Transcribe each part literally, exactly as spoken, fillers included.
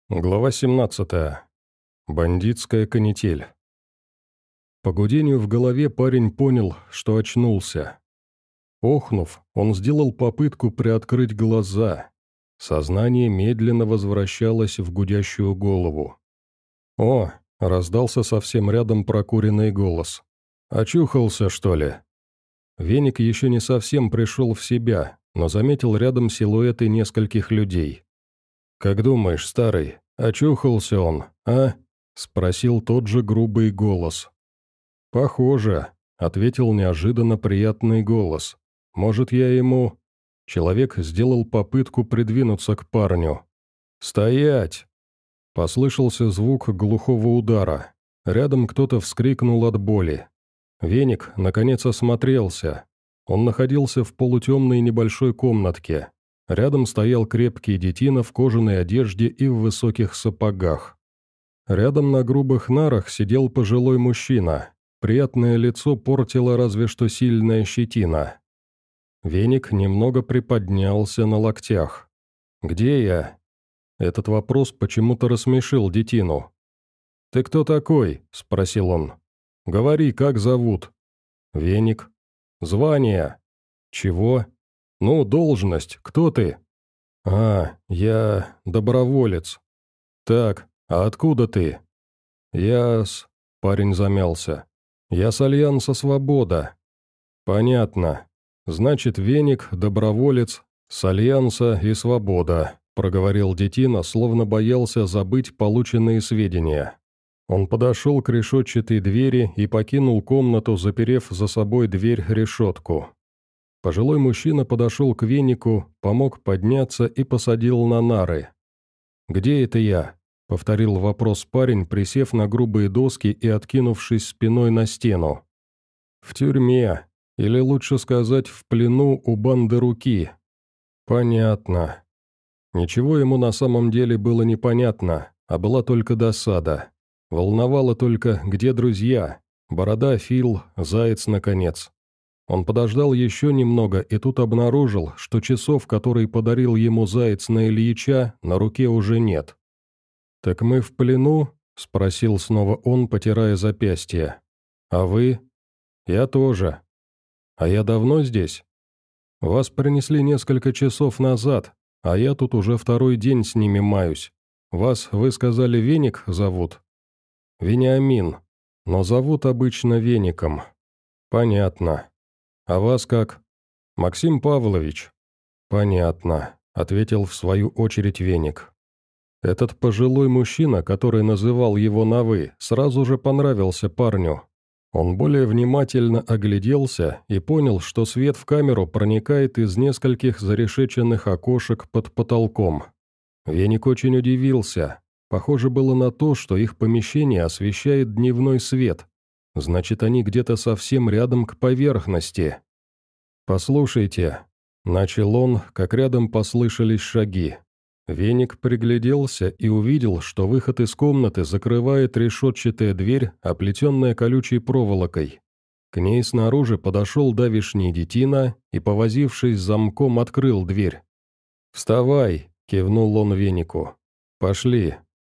Глава семнадцатая. Бандитская канитель. По гудению в голове парень понял, что очнулся. Охнув, он сделал попытку приоткрыть глаза. Сознание медленно возвращалось в гудящую голову. «О!» — раздался совсем рядом прокуренный голос. «Очухался, что ли?» Веник еще не совсем пришел в себя, но заметил рядом силуэты нескольких людей. «Как думаешь, старый, очухался он, а?» — спросил тот же грубый голос. «Похоже», — ответил неожиданно приятный голос. «Может, я ему...» Человек сделал попытку придвинуться к парню. «Стоять!» Послышался звук глухого удара. Рядом кто-то вскрикнул от боли. Веник, наконец, осмотрелся. Он находился в полутемной небольшой комнатке. Рядом стоял крепкий детина в кожаной одежде и в высоких сапогах. Рядом на грубых нарах сидел пожилой мужчина. Приятное лицо портило разве что сильная щетина. Веник немного приподнялся на локтях. «Где я?» Этот вопрос почему-то рассмешил детину. «Ты кто такой?» – спросил он. «Говори, как зовут?» «Веник». «Звание?» «Чего?» «Ну, должность, кто ты?» «А, я доброволец». «Так, а откуда ты?» «Я с...» — парень замялся. «Я с Альянса Свобода». «Понятно. Значит, Веник, доброволец, с Альянса и Свобода», — проговорил детина, словно боялся забыть полученные сведения. Он подошел к решетчатой двери и покинул комнату, заперев за собой дверь-решетку. Пожилой мужчина подошел к Венику, помог подняться и посадил на нары. «Где это я?» — повторил вопрос парень, присев на грубые доски и откинувшись спиной на стену. «В тюрьме, или лучше сказать, в плену у банды Руки». «Понятно». Ничего ему на самом деле было непонятно, а была только досада. Волновало только, где друзья, Борода, Фил, Заяц, наконец. Он подождал еще немного и тут обнаружил, что часов, которые подарил ему Заяц на Ильича, на руке уже нет. «Так мы в плену?» — спросил снова он, потирая запястье. «А вы?» «Я тоже». «А я давно здесь?» «Вас принесли несколько часов назад, а я тут уже второй день с ними маюсь. Вас, вы сказали, Веник зовут?» «Вениамин, но зовут обычно Веником». «Понятно. А вас как?» «Максим Павлович». «Понятно», — ответил в свою очередь Веник. Этот пожилой мужчина, который называл его на «вы», сразу же понравился парню. Он более внимательно огляделся и понял, что свет в камеру проникает из нескольких зарешеченных окошек под потолком. Веник очень удивился. Похоже было на то, что их помещение освещает дневной свет. Значит, они где-то совсем рядом к поверхности. «Послушайте», — начал он, как рядом послышались шаги. Веник пригляделся и увидел, что выход из комнаты закрывает решетчатая дверь, оплетенная колючей проволокой. К ней снаружи подошел давишний детина и, повозившись с замком, открыл дверь. «Вставай», — кивнул он Венику. «Пошли».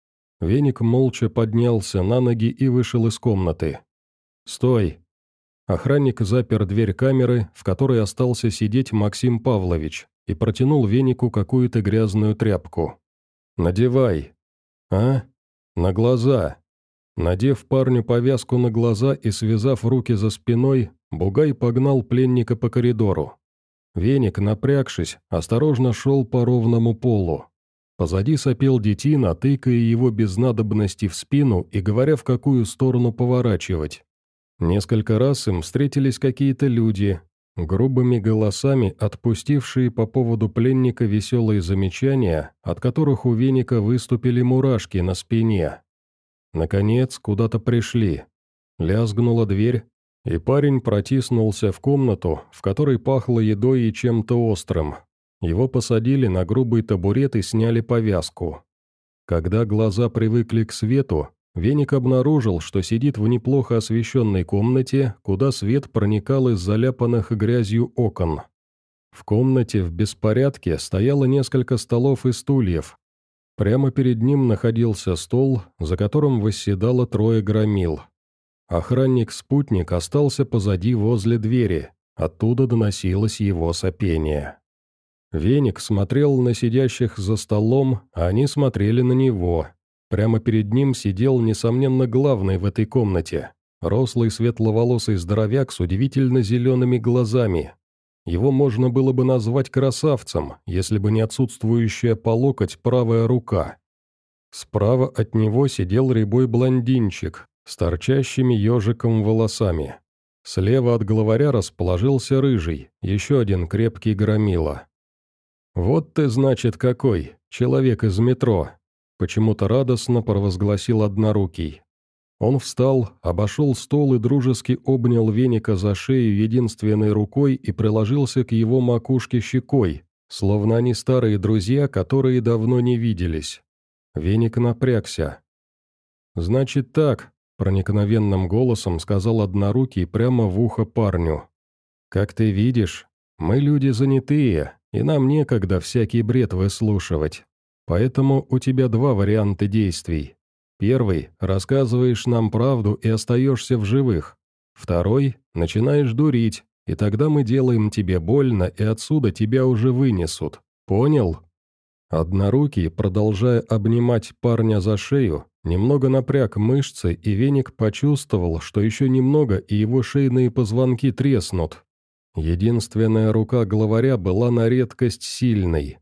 Веник молча поднялся на ноги и вышел из комнаты. «Стой!» Охранник запер дверь камеры, в которой остался сидеть Максим Павлович, и протянул Венику какую-то грязную тряпку. «Надевай». «А? На глаза». Надев парню повязку на глаза и связав руки за спиной, Бугай погнал пленника по коридору. Веник, напрягшись, осторожно шел по ровному полу. Позади сопел детина, тыкая его без надобности в спину и говоря, в какую сторону поворачивать. Несколько раз им встретились какие-то люди, грубыми голосами отпустившие по поводу пленника веселые замечания, от которых у Веника выступили мурашки на спине. Наконец, куда-то пришли. Лязгнула дверь, и парень протиснулся в комнату, в которой пахло едой и чем-то острым. Его посадили на грубый табурет и сняли повязку. Когда глаза привыкли к свету, Веник обнаружил, что сидит в неплохо освещенной комнате, куда свет проникал из заляпанных грязью окон. В комнате в беспорядке стояло несколько столов и стульев. Прямо перед ним находился стол, за которым восседало трое громил. Охранник-спутник остался позади возле двери, оттуда доносилось его сопение. Веник смотрел на сидящих за столом, а они смотрели на него. Прямо перед ним сидел, несомненно, главный в этой комнате. Рослый светловолосый здоровяк с удивительно зелеными глазами. Его можно было бы назвать красавцем, если бы не отсутствующая по локоть правая рука. Справа от него сидел рябой блондинчик с торчащими ежиком волосами. Слева от главаря расположился рыжий, еще один крепкий громила. «Вот ты, значит, какой, человек из метро!» — почему-то радостно провозгласил однорукий. Он встал, обошел стол и дружески обнял Веника за шею единственной рукой и приложился к его макушке щекой, словно они старые друзья, которые давно не виделись. Веник напрягся. «Значит так», — проникновенным голосом сказал однорукий прямо в ухо парню. «Как ты видишь, мы люди занятые, и нам некогда всякий бред выслушивать. Поэтому у тебя два варианта действий. Первый – рассказываешь нам правду и остаешься в живых. Второй – начинаешь дурить, и тогда мы делаем тебе больно, и отсюда тебя уже вынесут. Понял?» Однорукий, продолжая обнимать парня за шею, немного напряг мышцы, и Веник почувствовал, что еще немного, и его шейные позвонки треснут. Единственная рука главаря была на редкость сильной.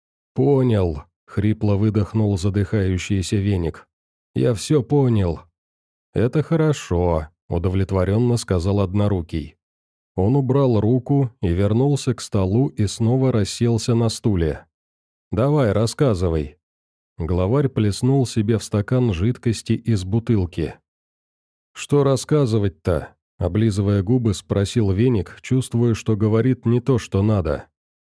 «Понял», — хрипло выдохнул задыхающийся Веник. «Я все понял». «Это хорошо», — удовлетворенно сказал однорукий. Он убрал руку и вернулся к столу и снова расселся на стуле. «Давай, рассказывай». Главарь плеснул себе в стакан жидкости из бутылки. «Что рассказывать-то?» — облизывая губы, спросил Веник, чувствуя, что говорит не то, что надо.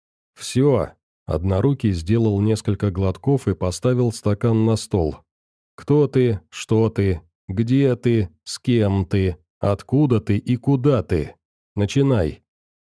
«Все». Однорукий сделал несколько глотков и поставил стакан на стол. «Кто ты? Что ты? Где ты? С кем ты? Откуда ты и куда ты? Начинай».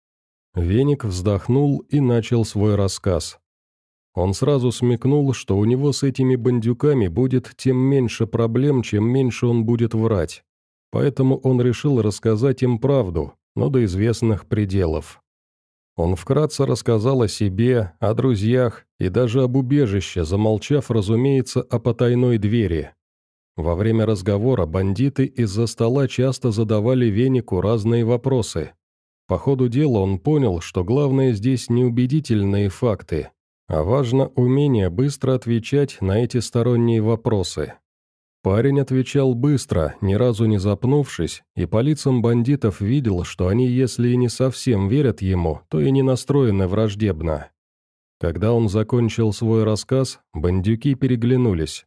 Веник вздохнул и начал свой рассказ. Он сразу смекнул, что у него с этими бандюками будет тем меньше проблем, чем меньше он будет врать. Поэтому он решил рассказать им правду, но до известных пределов. Он вкратце рассказал о себе, о друзьях и даже об убежище, замолчав, разумеется, о потайной двери. Во время разговора бандиты из-за стола часто задавали Венику разные вопросы. По ходу дела он понял, что главное здесь не убедительные факты, а важно умение быстро отвечать на эти сторонние вопросы. Парень отвечал быстро, ни разу не запнувшись, и по лицам бандитов видел, что они, если и не совсем верят ему, то и не настроены враждебно. Когда он закончил свой рассказ, бандюки переглянулись.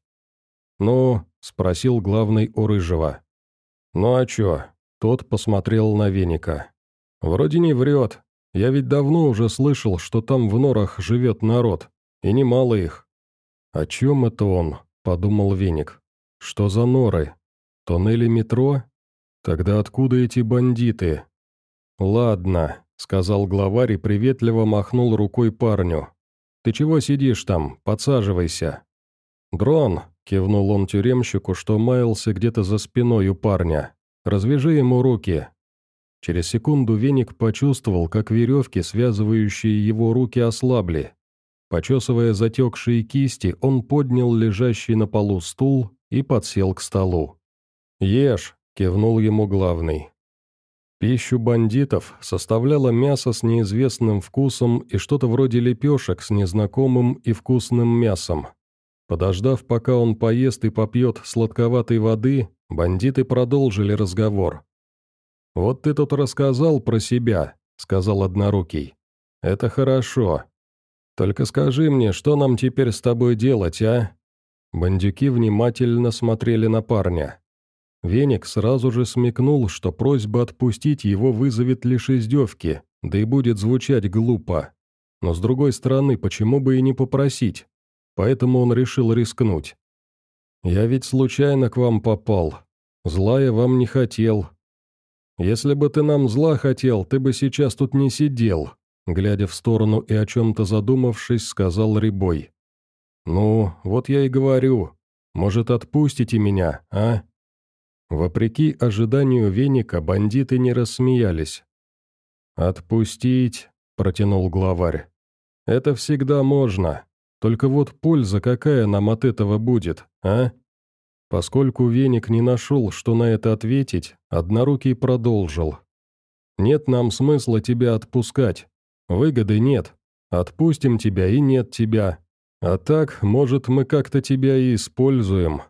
«Ну?» — спросил главный у Рыжего. «Ну а чё?» — тот посмотрел на Веника. «Вроде не врет. Я ведь давно уже слышал, что там в норах живет народ, и немало их». «О чем это он?» — подумал Веник. «Что за норы? Тоннели метро? Тогда откуда эти бандиты?» «Ладно», — сказал главарь и приветливо махнул рукой парню. «Ты чего сидишь там? Подсаживайся». «Дрон», — кивнул он тюремщику, что маялся где-то за спиной у парня. «Развяжи ему руки». Через секунду Веник почувствовал, как веревки, связывающие его руки, ослабли. Почесывая затекшие кисти, он поднял лежащий на полу стул и подсел к столу. «Ешь», — кивнул ему главный. Пищу бандитов составляло мясо с неизвестным вкусом и что-то вроде лепешек с незнакомым и вкусным мясом. Подождав, пока он поест и попьет сладковатой воды, бандиты продолжили разговор. «Вот ты тут рассказал про себя», — сказал однорукий. «Это хорошо. Только скажи мне, что нам теперь с тобой делать, а?» Бандюки внимательно смотрели на парня. Веник сразу же смекнул, что просьба отпустить его вызовет лишь издевки, да и будет звучать глупо. Но с другой стороны, почему бы и не попросить? Поэтому он решил рискнуть. «Я ведь случайно к вам попал. Зла я вам не хотел. Если бы ты нам зла хотел, ты бы сейчас тут не сидел», глядя в сторону и о чем-то задумавшись, сказал Рябой. «Ну, вот я и говорю. Может, отпустите меня, а?» Вопреки ожиданию Веника, бандиты не рассмеялись. «Отпустить?» – протянул главарь. «Это всегда можно. Только вот польза какая нам от этого будет, а?» Поскольку Веник не нашел, что на это ответить, Однорукий продолжил. «Нет нам смысла тебя отпускать. Выгоды нет. Отпустим тебя и нет тебя. А так, может, мы как-то тебя и используем».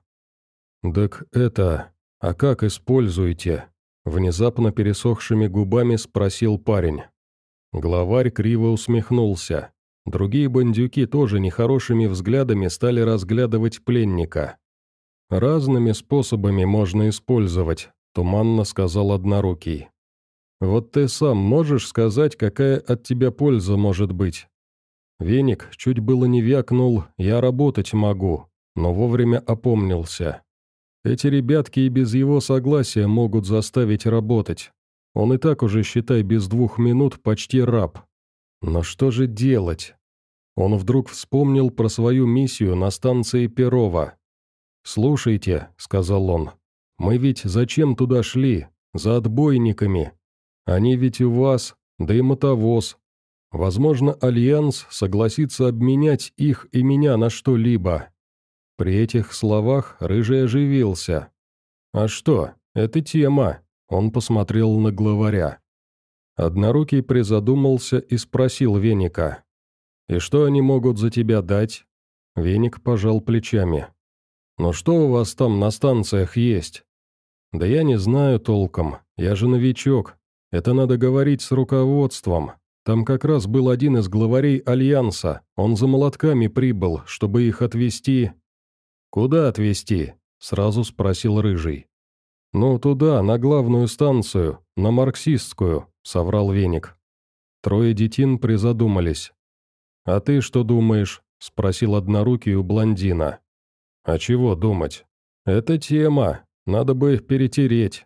«Так это... А как используете?» Внезапно пересохшими губами спросил парень. Главарь криво усмехнулся. Другие бандюки тоже нехорошими взглядами стали разглядывать пленника. «Разными способами можно использовать», — туманно сказал Однорукий. «Вот ты сам можешь сказать, какая от тебя польза может быть?» Веник чуть было не вякнул «я работать могу», но вовремя опомнился. Эти ребятки и без его согласия могут заставить работать. Он и так уже, считай, без двух минут почти раб. Но что же делать? Он вдруг вспомнил про свою миссию на станции Перова. «Слушайте», — сказал он, — «мы ведь зачем туда шли? За отбойниками. Они ведь у вас, да и мотовоз. Возможно, Альянс согласится обменять их и меня на что-либо». При этих словах Рыжий оживился. «А что, это тема», — он посмотрел на главаря. Однорукий призадумался и спросил Веника. «И что они могут за тебя дать?» Веник пожал плечами. «Ну что у вас там на станциях есть?» «Да я не знаю толком, я же новичок. Это надо говорить с руководством. Там как раз был один из главарей Альянса, он за молотками прибыл, чтобы их отвезти». «Куда отвезти?» – сразу спросил Рыжий. «Ну, туда, на главную станцию, на Марксистскую», – соврал Веник. Трое детин призадумались. «А ты что думаешь?» – спросил Однорукий у блондина. «А чего думать? Это тема, надо бы их перетереть».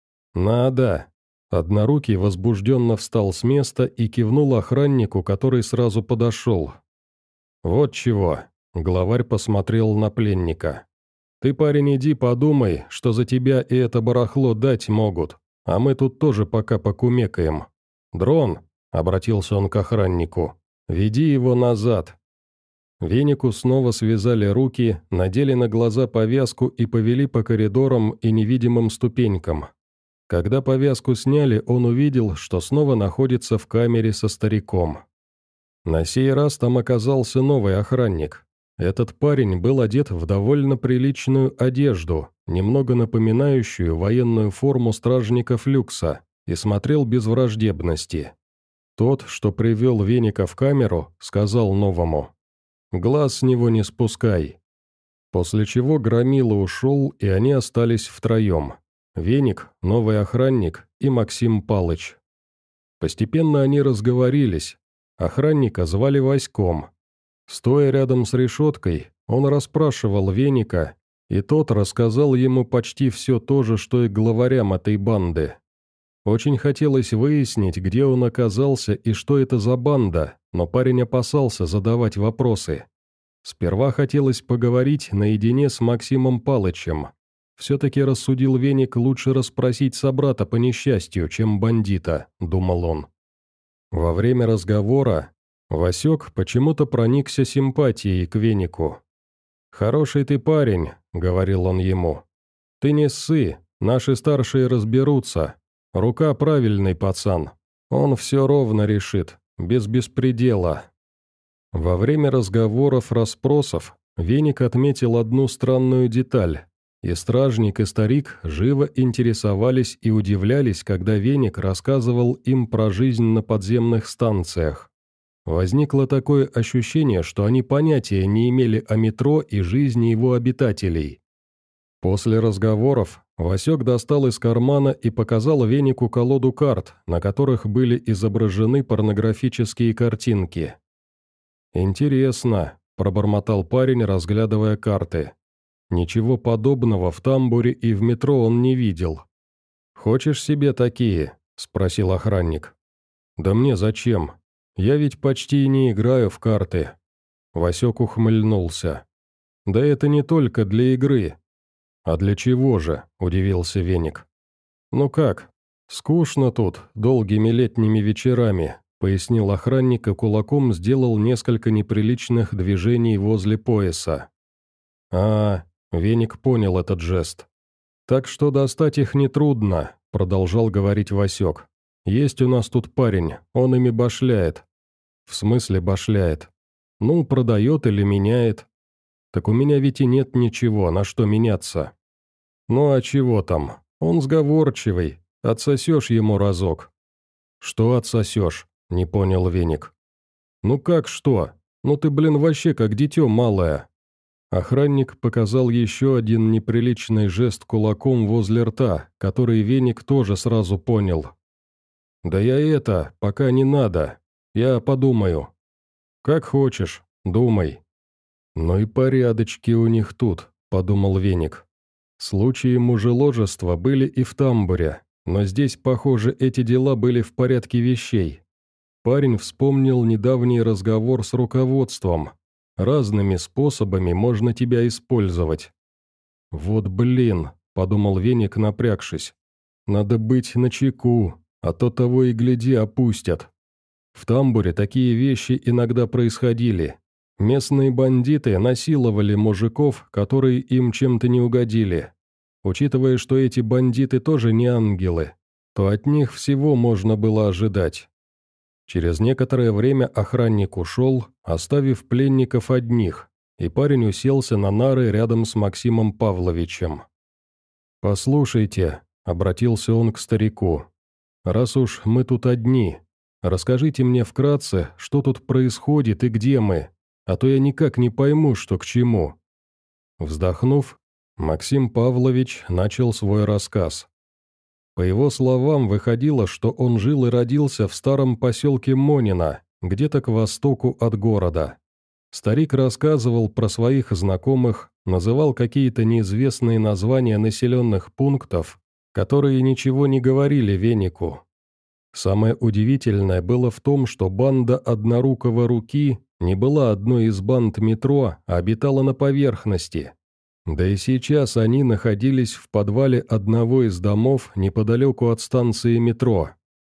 «Надо». Однорукий возбужденно встал с места и кивнул охраннику, который сразу подошел. «Вот чего», — главарь посмотрел на пленника. «Ты, парень, иди подумай, что за тебя и это барахло дать могут, а мы тут тоже пока покумекаем. Дрон», — обратился он к охраннику, — «веди его назад». Венику снова связали руки, надели на глаза повязку и повели по коридорам и невидимым ступенькам. Когда повязку сняли, он увидел, что снова находится в камере со стариком. На сей раз там оказался новый охранник. Этот парень был одет в довольно приличную одежду, немного напоминающую военную форму стражников люкса, и смотрел без враждебности. Тот, что привел Веника в камеру, сказал новому: «Глаз с него не спускай». После чего Громила ушел, и они остались втроем. Веник, новый охранник и Максим Палыч. Постепенно они разговорились. Охранника звали Васьком. Стоя рядом с решеткой, он расспрашивал Веника, и тот рассказал ему почти все то же, что и главарям этой банды. Очень хотелось выяснить, где он оказался и что это за банда, но парень опасался задавать вопросы. Сперва хотелось поговорить наедине с Максимом Палычем. Все-таки рассудил Веник лучше расспросить собрата по несчастью, чем бандита, думал он. Во время разговора Васек почему-то проникся симпатией к Венику. «Хороший ты парень», — говорил он ему. «Ты не ссы, наши старшие разберутся. Рука правильный пацан. Он все ровно решит, без беспредела». Во время разговоров-расспросов Веник отметил одну странную деталь. И стражник, и старик живо интересовались и удивлялись, когда Веник рассказывал им про жизнь на подземных станциях. Возникло такое ощущение, что они понятия не имели о метро и жизни его обитателей. После разговоров Васек достал из кармана и показал Венику колоду карт, на которых были изображены порнографические картинки. «Интересно», – пробормотал парень, разглядывая карты. Ничего подобного в тамбуре и в метро он не видел. «Хочешь себе такие?» – спросил охранник. «Да мне зачем? Я ведь почти не играю в карты». Васек ухмыльнулся. «Да это не только для игры». «А для чего же?» – удивился Веник. «Ну как? Скучно тут, долгими летними вечерами», – пояснил охранник и кулаком сделал несколько неприличных движений возле пояса. «А, Веник понял этот жест. «Так что достать их нетрудно», – продолжал говорить Васек. «Есть у нас тут парень, он ими башляет». «В смысле башляет?» «Ну, продает или меняет». «Так у меня ведь и нет ничего, на что меняться». «Ну а чего там? Он сговорчивый, отсосешь ему разок». «Что отсосешь?» – не понял Веник. «Ну как что? Ну ты, блин, вообще как дитё малое». Охранник показал еще один неприличный жест кулаком возле рта, который Веник тоже сразу понял. «Да я это, пока не надо. Я подумаю». «Как хочешь, думай». «Ну и порядочки у них тут», – подумал Веник. Случаи мужеложества были и в тамбуре, но здесь, похоже, эти дела были в порядке вещей. Парень вспомнил недавний разговор с руководством. Разными способами можно тебя использовать. «Вот блин», – подумал Веник, напрягшись. «Надо быть начеку, а то того и гляди опустят». В тамбуре такие вещи иногда происходили. Местные бандиты насиловали мужиков, которые им чем-то не угодили. Учитывая, что эти бандиты тоже не ангелы, то от них всего можно было ожидать. Через некоторое время охранник ушел, оставив пленников одних, и парень уселся на нары рядом с Максимом Павловичем. «Послушайте», — обратился он к старику, — «раз уж мы тут одни, расскажите мне вкратце, что тут происходит и где мы, а то я никак не пойму, что к чему». Вздохнув, Максим Павлович начал свой рассказ. По его словам, выходило, что он жил и родился в старом поселке Монино, где-то к востоку от города. Старик рассказывал про своих знакомых, называл какие-то неизвестные названия населенных пунктов, которые ничего не говорили Венику. Самое удивительное было в том, что банда Однорукого Руки не была одной из банд метро, а обитала на поверхности. Да и сейчас они находились в подвале одного из домов неподалеку от станции метро.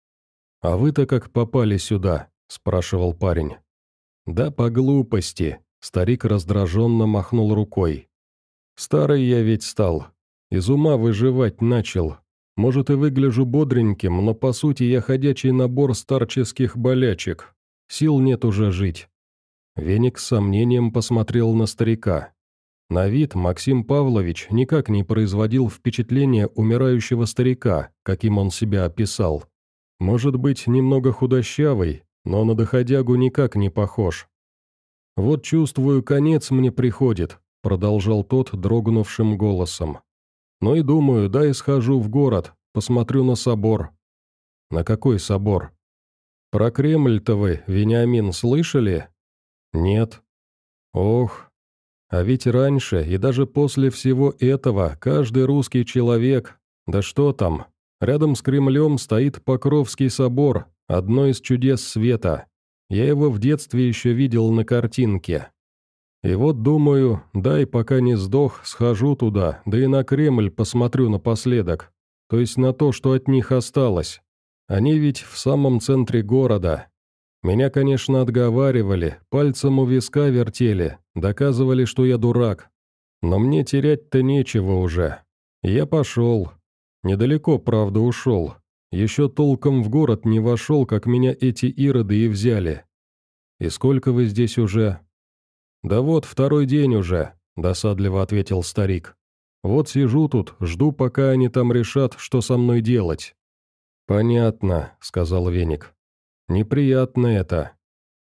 «А вы-то как попали сюда?» – спрашивал парень. «Да по глупости», – старик раздраженно махнул рукой. «Старый я ведь стал. Из ума выживать начал. Может, и выгляжу бодреньким, но по сути я ходячий набор старческих болячек. Сил нет уже жить». Веник с сомнением посмотрел на старика. На вид Максим Павлович никак не производил впечатления умирающего старика, каким он себя описал. Может быть, немного худощавый, но на доходягу никак не похож. «Вот чувствую, конец мне приходит», — продолжал тот дрогнувшим голосом. «Ну и думаю, дай схожу в город, посмотрю на собор». «На какой собор?» «Про Кремль-то вы, Вениамин, слышали?» «Нет». «Ох». А ведь раньше и даже после всего этого каждый русский человек, да что там, рядом с Кремлем стоит Покровский собор, одно из чудес света. Я его в детстве еще видел на картинке. И вот думаю, дай пока не сдох, схожу туда, да и на Кремль посмотрю напоследок, то есть на то, что от них осталось. Они ведь в самом центре города. Меня, конечно, отговаривали, пальцем у виска вертели, доказывали, что я дурак. Но мне терять-то нечего уже. Я пошел. Недалеко, правда, ушел. Еще толком в город не вошел, как меня эти ироды и взяли. И сколько вы здесь уже? Да вот, второй день уже, досадливо ответил старик. Вот сижу тут, жду, пока они там решат, что со мной делать. Понятно, сказал Веник. Неприятно это.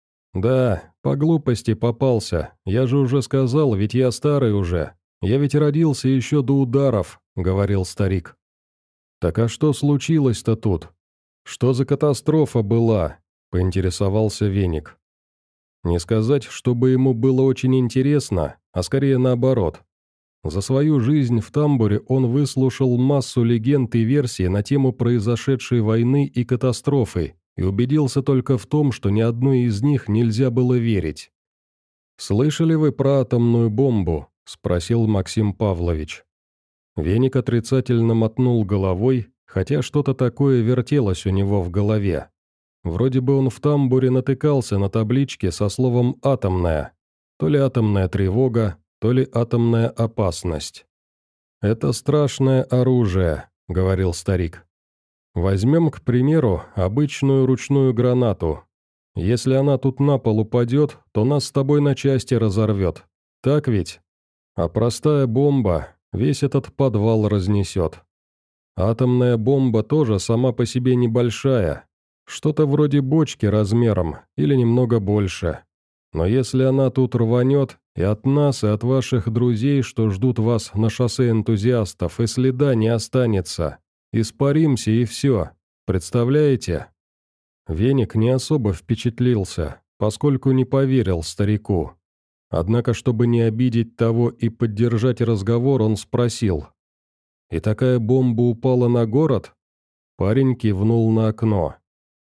Да, по глупости попался. Я же уже сказал, ведь я старый уже. Я ведь родился еще до ударов, говорил старик. Так а что случилось-то тут? Что за катастрофа была? Поинтересовался Веник. Не сказать, чтобы ему было очень интересно, а скорее наоборот. За свою жизнь в тамбуре он выслушал массу легенд и версий на тему произошедшей войны и катастрофы, и убедился только в том, что ни одной из них нельзя было верить. «Слышали вы про атомную бомбу?» – спросил Максим Павлович. Веник отрицательно мотнул головой, хотя что-то такое вертелось у него в голове. Вроде бы он в тамбуре натыкался на таблички со словом «атомная». То ли атомная тревога, то ли атомная опасность. «Это страшное оружие», — говорил старик. «Возьмем, к примеру, обычную ручную гранату. Если она тут на пол упадет, то нас с тобой на части разорвет. Так ведь? А простая бомба весь этот подвал разнесет. Атомная бомба тоже сама по себе небольшая, что-то вроде бочки размером или немного больше. Но если она тут рванет, и от нас, и от ваших друзей, что ждут вас на шоссе энтузиастов, и следа не останется. Испаримся и все. Представляете?» Веник не особо впечатлился, поскольку не поверил старику. Однако, чтобы не обидеть того и поддержать разговор, он спросил. «И такая бомба упала на город?» Парень кивнул на окно.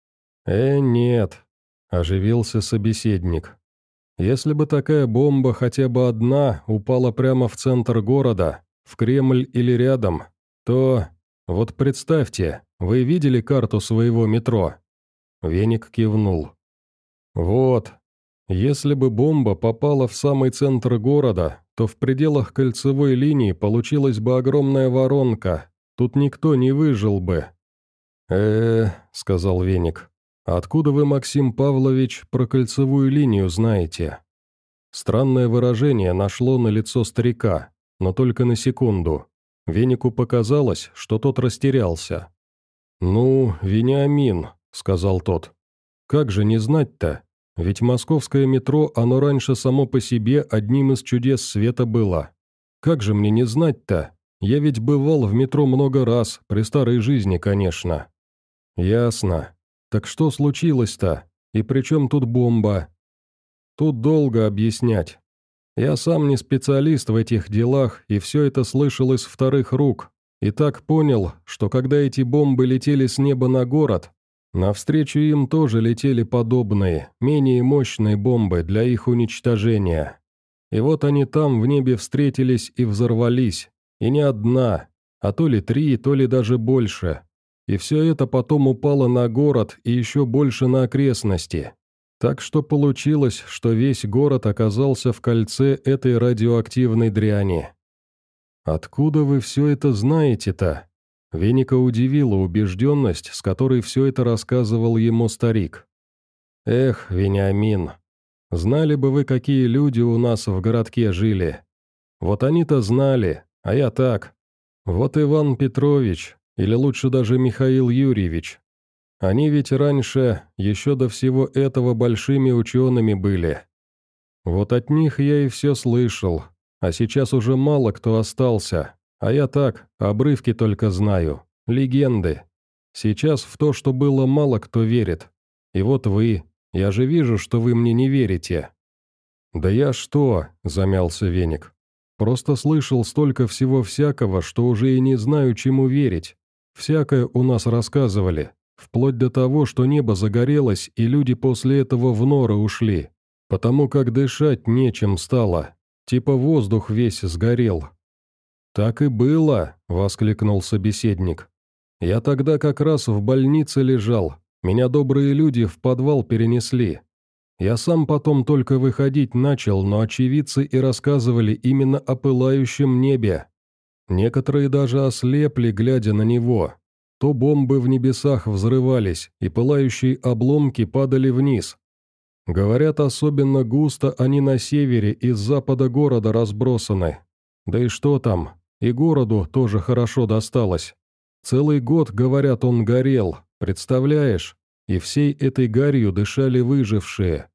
«Э, нет», – оживился собеседник. «Если бы такая бомба, хотя бы одна, упала прямо в центр города, в Кремль или рядом, то... Вот представьте, вы видели карту своего метро?» Веник кивнул. «Вот. Если бы бомба попала в самый центр города, то в пределах кольцевой линии получилась бы огромная воронка, тут никто не выжил бы». «Э-э», — сказал Веник, — «откуда вы, Максим Павлович, про кольцевую линию знаете?» Странное выражение нашло на лицо старика, но только на секунду. Венику показалось, что тот растерялся. «Ну, Вениамин», — сказал тот, — «как же не знать-то? Ведь московское метро, оно раньше само по себе одним из чудес света было. Как же мне не знать-то? Я ведь бывал в метро много раз, при старой жизни, конечно». «Ясно. Так что случилось-то? И при чем тут бомба?» «Тут долго объяснять. Я сам не специалист в этих делах, и все это слышал из вторых рук, и так понял, что когда эти бомбы летели с неба на город, навстречу им тоже летели подобные, менее мощные бомбы для их уничтожения. И вот они там в небе встретились и взорвались, и не одна, а то ли три, то ли даже больше. И все это потом упало на город и еще больше на окрестности. Так что получилось, что весь город оказался в кольце этой радиоактивной дряни. «Откуда вы все это знаете-то?» Веника удивила убежденность, с которой все это рассказывал ему старик. «Эх, Вениамин, знали бы вы, какие люди у нас в городке жили. Вот они-то знали, а я так. Вот Иван Петрович, или лучше даже Михаил Юрьевич. Они ведь раньше, еще до всего этого, большими учеными были. Вот от них я и все слышал, а сейчас уже мало кто остался, а я так, обрывки только знаю, легенды. Сейчас в то, что было, мало кто верит. И вот вы, я же вижу, что вы мне не верите». «Да я что?» – замялся Веник. «Просто слышал столько всего всякого, что уже и не знаю, чему верить. Всякое у нас рассказывали, вплоть до того, что небо загорелось, и люди после этого в норы ушли, потому как дышать нечем стало, типа воздух весь сгорел». «Так и было», — воскликнул собеседник. «Я тогда как раз в больнице лежал, меня добрые люди в подвал перенесли. Я сам потом только выходить начал, но очевидцы и рассказывали именно о пылающем небе. Некоторые даже ослепли, глядя на него. То бомбы в небесах взрывались, и пылающие обломки падали вниз. Говорят, особенно густо они на севере и с запада города разбросаны. Да и что там, и городу тоже хорошо досталось. Целый год, говорят, он горел, представляешь? И всей этой гарью дышали выжившие.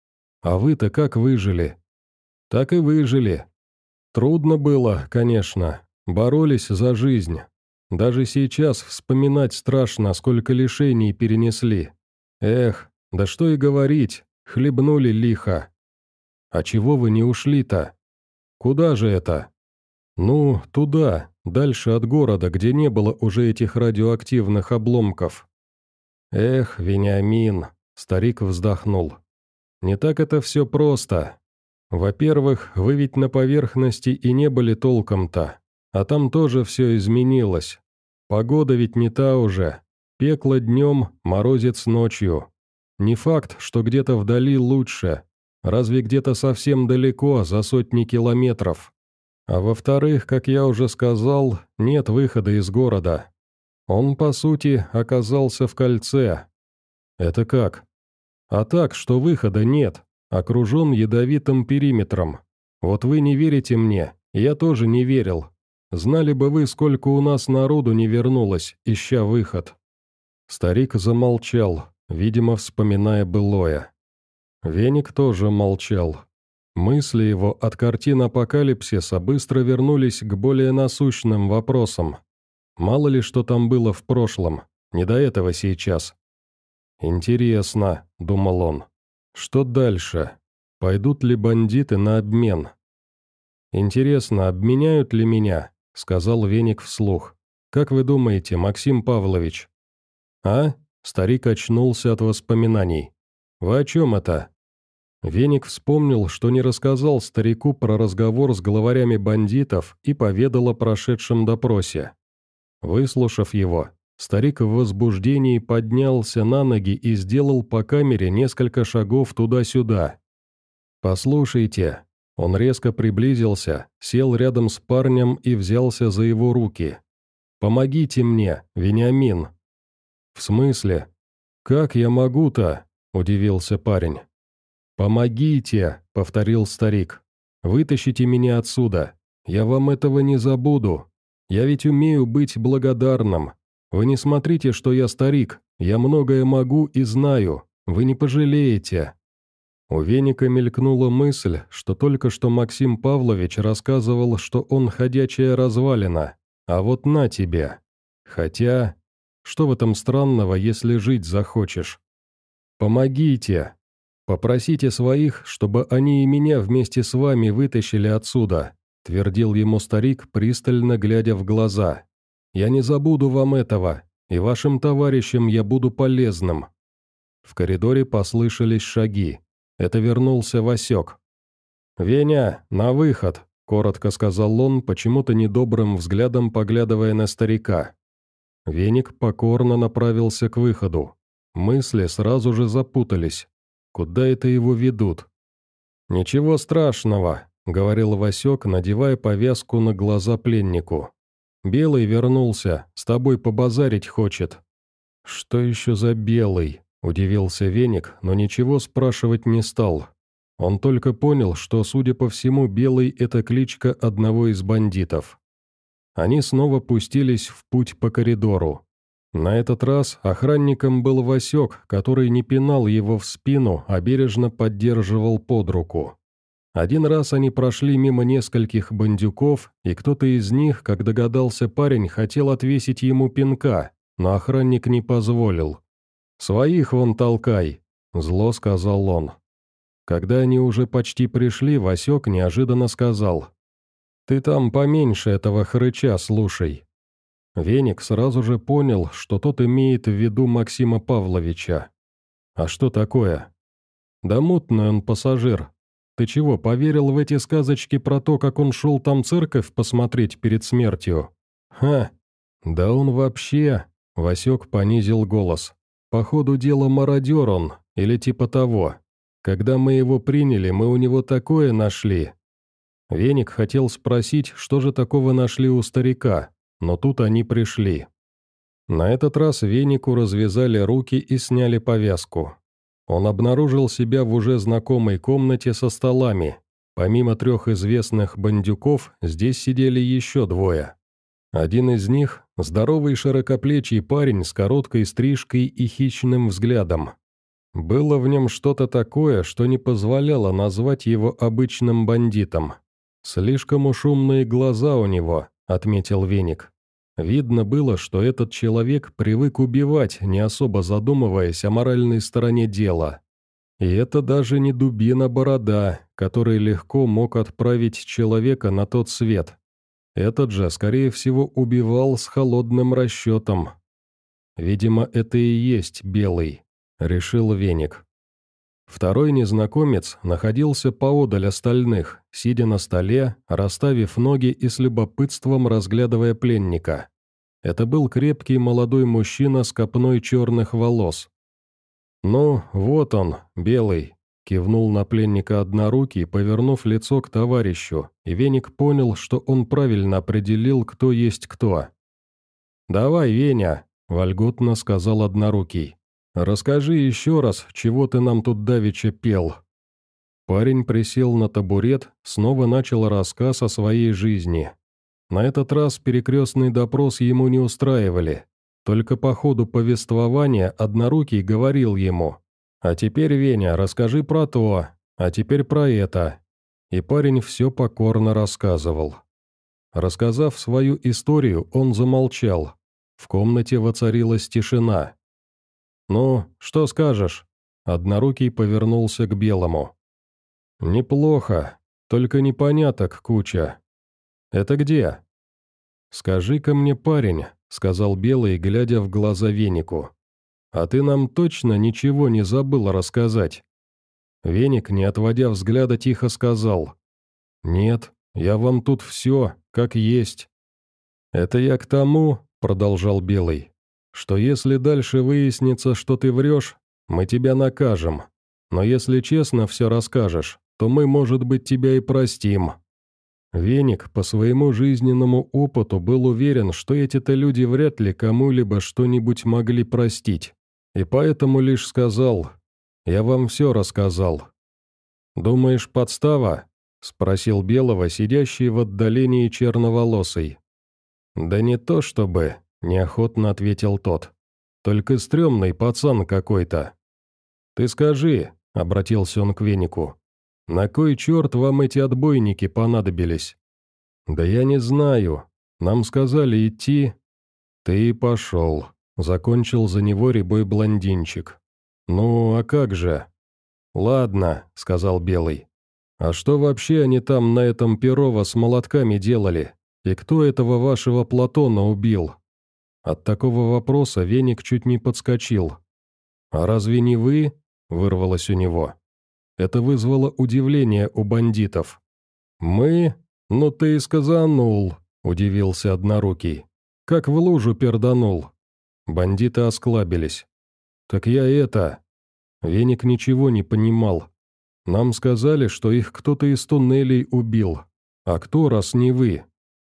А вы-то как выжили?» «Так и выжили. Трудно было, конечно, боролись за жизнь. Даже сейчас вспоминать страшно, сколько лишений перенесли. Эх, да что и говорить, хлебнули лихо. А чего вы не ушли-то? Куда же это?» «Ну, туда, дальше от города, где не было уже этих радиоактивных обломков». «Эх, Вениамин», — старик вздохнул. «Не так это все просто. Во-первых, вы ведь на поверхности и не были толком-то, а там тоже все изменилось. Погода ведь не та уже. Пекло днем, морозец ночью. Не факт, что где-то вдали лучше. Разве где-то совсем далеко, за сотни километров. А во-вторых, как я уже сказал, нет выхода из города. Он, по сути, оказался в кольце. Это как? А так, что выхода нет, окружен ядовитым периметром. Вот вы не верите мне, я тоже не верил. Знали бы вы, сколько у нас народу не вернулось, ища выход». Старик замолчал, видимо, вспоминая былое. Веник тоже молчал. Мысли его от картин апокалипсиса быстро вернулись к более насущным вопросам. Мало ли что там было в прошлом, не до этого сейчас. «Интересно», — думал он, — «что дальше? Пойдут ли бандиты на обмен?» «Интересно, обменяют ли меня?» — сказал Веник вслух. «Как вы думаете, Максим Павлович?» «А?» — старик очнулся от воспоминаний. «Вы о чем это?» Веник вспомнил, что не рассказал старику про разговор с главарями бандитов и поведал о прошедшем допросе. Выслушав его, старик в возбуждении поднялся на ноги и сделал по камере несколько шагов туда-сюда. «Послушайте». Он резко приблизился, сел рядом с парнем и взялся за его руки. «Помогите мне, Вениамин». «В смысле? Как я могу-то?» – удивился парень. «Помогите», — повторил старик. «Вытащите меня отсюда. Я вам этого не забуду. Я ведь умею быть благодарным. Вы не смотрите, что я старик. Я многое могу и знаю. Вы не пожалеете». У Веника мелькнула мысль, что только что Максим Павлович рассказывал, что он ходячая развалина. А вот на тебе. Хотя, что в этом странного, если жить захочешь? «Помогите!» «Попросите своих, чтобы они и меня вместе с вами вытащили отсюда», — твердил ему старик, пристально глядя в глаза. «Я не забуду вам этого, и вашим товарищам я буду полезным». В коридоре послышались шаги. Это вернулся Васек. «Веня, на выход», — коротко сказал он, почему-то недобрым взглядом поглядывая на старика. Веник покорно направился к выходу. Мысли сразу же запутались. Куда это его ведут? «Ничего страшного», — говорил Васек, надевая повязку на глаза пленнику. «Белый вернулся, с тобой побазарить хочет». «Что еще за Белый?» — удивился Веник, но ничего спрашивать не стал. Он только понял, что, судя по всему, Белый — это кличка одного из бандитов. Они снова пустились в путь по коридору. На этот раз охранником был Васек, который не пинал его в спину, а бережно поддерживал под руку. Один раз они прошли мимо нескольких бандюков, и кто-то из них, как догадался парень, хотел отвесить ему пинка, но охранник не позволил. «Своих вон толкай», — зло сказал он. Когда они уже почти пришли, Васек неожиданно сказал: «Ты там поменьше этого хрыча слушай». Веник сразу же понял, что тот имеет в виду Максима Павловича. «А что такое?» «Да мутный он пассажир. Ты чего, поверил в эти сказочки про то, как он шел там церковь посмотреть перед смертью? Ха! Да он вообще...» — Васек понизил голос. «По ходу дела мародер он, или типа того. Когда мы его приняли, мы у него такое нашли». Веник хотел спросить, что же такого нашли у старика, но тут они пришли. На этот раз Венику развязали руки и сняли повязку. Он обнаружил себя в уже знакомой комнате со столами. Помимо трех известных бандюков, здесь сидели еще двое. Один из них – здоровый широкоплечий парень с короткой стрижкой и хищным взглядом. Было в нем что-то такое, что не позволяло назвать его обычным бандитом. «Слишком уж умные глаза у него», – отметил Веник. Видно было, что этот человек привык убивать, не особо задумываясь о моральной стороне дела. И это даже не дубина-борода, который легко мог отправить человека на тот свет. Этот же, скорее всего, убивал с холодным расчетом. «Видимо, это и есть Белый», — решил Веник. Второй незнакомец находился поодаль остальных, сидя на столе, расставив ноги и с любопытством разглядывая пленника. Это был крепкий молодой мужчина с копной черных волос. «Ну, вот он, Белый», — кивнул на пленника однорукий, повернув лицо к товарищу, и Веник понял, что он правильно определил, кто есть кто. «Давай, Веня», — вольготно сказал однорукий. «Расскажи еще раз, чего ты нам тут давеча пел». Парень присел на табурет, снова начал рассказ о своей жизни. На этот раз перекрестный допрос ему не устраивали. Только по ходу повествования однорукий говорил ему: «А теперь, Веня, расскажи про то, а теперь про это». И парень все покорно рассказывал. Рассказав свою историю, он замолчал. В комнате воцарилась тишина. «Ну, что скажешь?» Однорукий повернулся к Белому. «Неплохо, только непоняток куча. Это где?» «Скажи-ка мне, парень», — сказал Белый, глядя в глаза Венику. «А ты нам точно ничего не забыл рассказать?» Веник, не отводя взгляда, тихо сказал: «Нет, я вам тут все, как есть». «Это я к тому», — продолжал Белый, «что если дальше выяснится, что ты врешь, мы тебя накажем. Но если честно все расскажешь, то мы, может быть, тебя и простим». Веник по своему жизненному опыту был уверен, что эти-то люди вряд ли кому-либо что-нибудь могли простить, и поэтому лишь сказал: «Я вам все рассказал». «Думаешь, подстава?» — спросил Белого, сидящий в отдалении черноволосый. «Да не то чтобы», — неохотно ответил тот. «Только стрёмный пацан какой-то». «Ты скажи», — обратился он к Венику, — «на кой черт вам эти отбойники понадобились?» «Да я не знаю. Нам сказали идти». «Ты и пошел», — закончил за него рябой блондинчик. «Ну, а как же?» «Ладно», — сказал Белый. «А что вообще они там на этом Перово с молотками делали? И кто этого вашего Платона убил?» От такого вопроса Веник чуть не подскочил. «А разве не вы?» — вырвалось у него. Это вызвало удивление у бандитов. «Мы? Ну ты и сказанул», — удивился однорукий. «Как в лужу перданул». Бандиты осклабились. «Так я это...» Веник ничего не понимал. «Нам сказали, что их кто-то из туннелей убил. А кто, раз не вы?»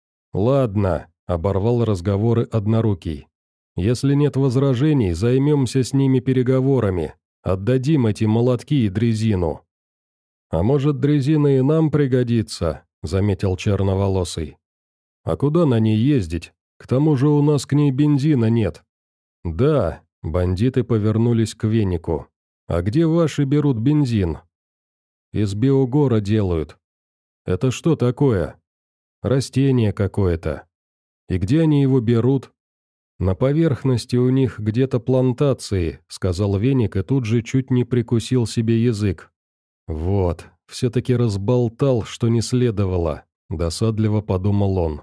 «Ладно», — оборвал разговоры однорукий. «Если нет возражений, займемся с ними переговорами. Отдадим эти молотки и дрезину». «А может, дрезина и нам пригодится?» — заметил черноволосый. «А куда на ней ездить? К тому же у нас к ней бензина нет». «Да», — бандиты повернулись к Венику. «А где ваши берут бензин?» «Из биогора делают». «Это что такое?» «Растение какое-то». «И где они его берут?» «На поверхности у них где-то плантации», — сказал Веник и тут же чуть не прикусил себе язык. «Вот, все-таки разболтал, что не следовало», — досадливо подумал он.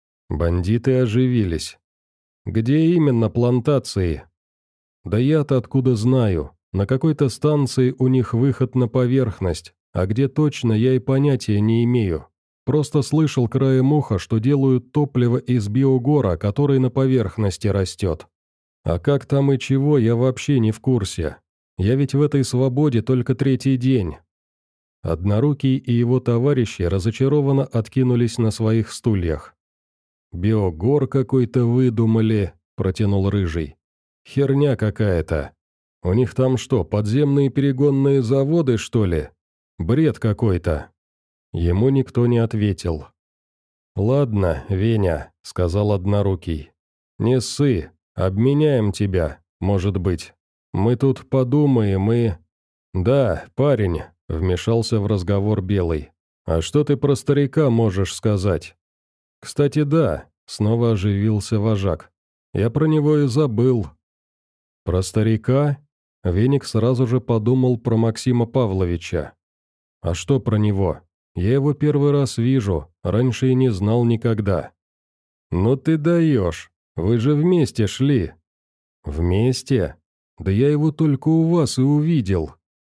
Бандиты оживились. «Где именно плантации?» «Да я-то откуда знаю. На какой-то станции у них выход на поверхность, а где точно, я и понятия не имею. Просто слышал краем уха, что делают топливо из биогора, который на поверхности растет. А как там и чего, я вообще не в курсе. Я ведь в этой свободе только третий день». Однорукий и его товарищи разочарованно откинулись на своих стульях. «Биогор какой-то выдумали», — протянул Рыжий. «Херня какая-то. У них там что, подземные перегонные заводы, что ли? Бред какой-то». Ему никто не ответил. «Ладно, Веня», — сказал Однорукий. «Не ссы, обменяем тебя, может быть. Мы тут подумаем и...» «Да, парень», — вмешался в разговор Белый. «А что ты про старика можешь сказать?» «Кстати, да», — снова оживился вожак. «Я про него и забыл». «Про старика?» Веник сразу же подумал про Максима Павловича. «А что про него? Я его первый раз вижу, раньше и не знал никогда». «Ну ты даешь, вы же вместе шли». «Вместе? Да я его только у вас и увидел».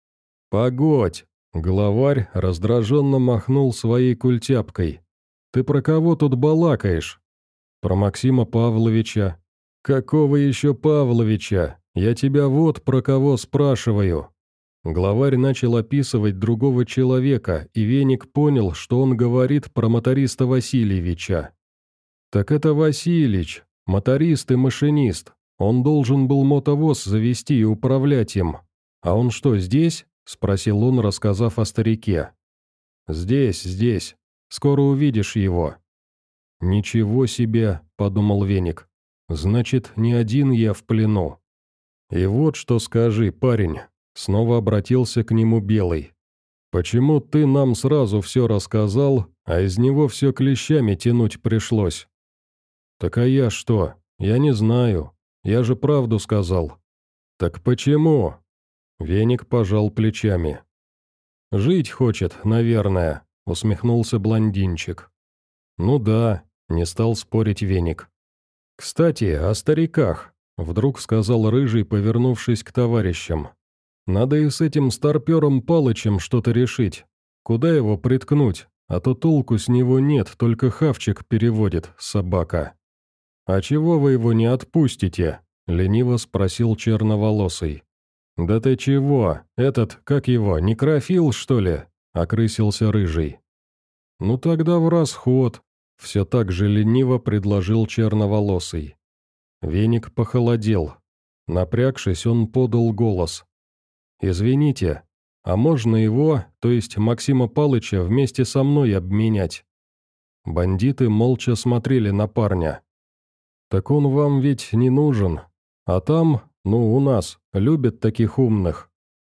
«Погодь!» — главарь раздраженно махнул своей культяпкой. «Ты про кого тут балакаешь?» «Про Максима Павловича». «Какого еще Павловича? Я тебя вот про кого спрашиваю». Главарь начал описывать другого человека, и Веник понял, что он говорит про моториста Васильевича. «Так это Василич, моторист и машинист. Он должен был мотовоз завести и управлять им. А он что, здесь?» — спросил он, рассказав о старике. «Здесь, здесь. Скоро увидишь его». «Ничего себе», — подумал Веник. «Значит, не один я в плену». «И вот что скажи, парень», — снова обратился к нему Белый. «Почему ты нам сразу все рассказал, а из него все клещами тянуть пришлось?» «Так а я что? Я не знаю. Я же правду сказал». «Так почему?» Веник пожал плечами. «Жить хочет, наверное», — усмехнулся блондинчик. «Ну да», — не стал спорить Веник. «Кстати, о стариках», — вдруг сказал Рыжий, повернувшись к товарищам. «Надо и с этим старпером Палычем что-то решить. Куда его приткнуть, а то толку с него нет, только хавчик переводит, собака». «А чего вы его не отпустите?» — лениво спросил черноволосый. «Да ты чего? Этот, как его, некрофил, что ли?» — окрысился Рыжий. «Ну тогда в расход», — все так же лениво предложил черноволосый. Веник похолодел. Напрягшись, он подал голос. «Извините, а можно его, то есть Максима Палыча, вместе со мной обменять?» Бандиты молча смотрели на парня. «Так он вам ведь не нужен. А там, ну, у нас, любят таких умных».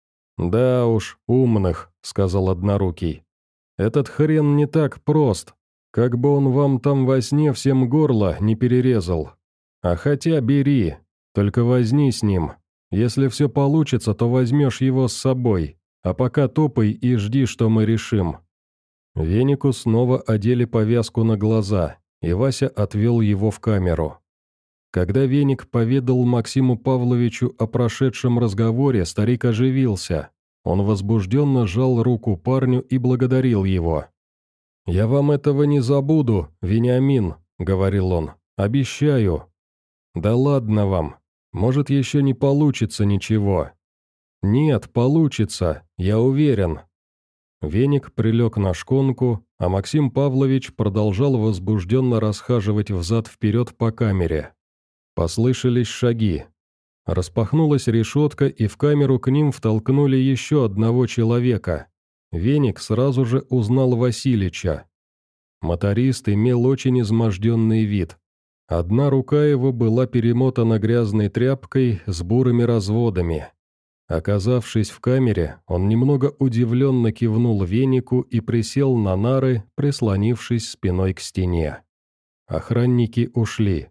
«Да уж, умных», — сказал Однорукий. «Этот хрен не так прост, как бы он вам там во сне всем горло не перерезал. А хотя бери, только возни с ним. Если все получится, то возьмешь его с собой, а пока топай и жди, что мы решим». Венику снова одели повязку на глаза, и Вася отвел его в камеру. Когда Веник поведал Максиму Павловичу о прошедшем разговоре, старик оживился. Он возбужденно сжал руку парню и благодарил его. «Я вам этого не забуду, Вениамин», — говорил он, — «обещаю». «Да ладно вам, может, еще не получится ничего». «Нет, получится, я уверен». Веник прилег на шконку, а Максим Павлович продолжал возбужденно расхаживать взад-вперед по камере. Послышались шаги. Распахнулась решетка, и в камеру к ним втолкнули еще одного человека. Веник сразу же узнал Василича. Моторист имел очень изможденный вид. Одна рука его была перемотана грязной тряпкой с бурыми разводами. Оказавшись в камере, он немного удивленно кивнул Венику и присел на нары, прислонившись спиной к стене. Охранники ушли.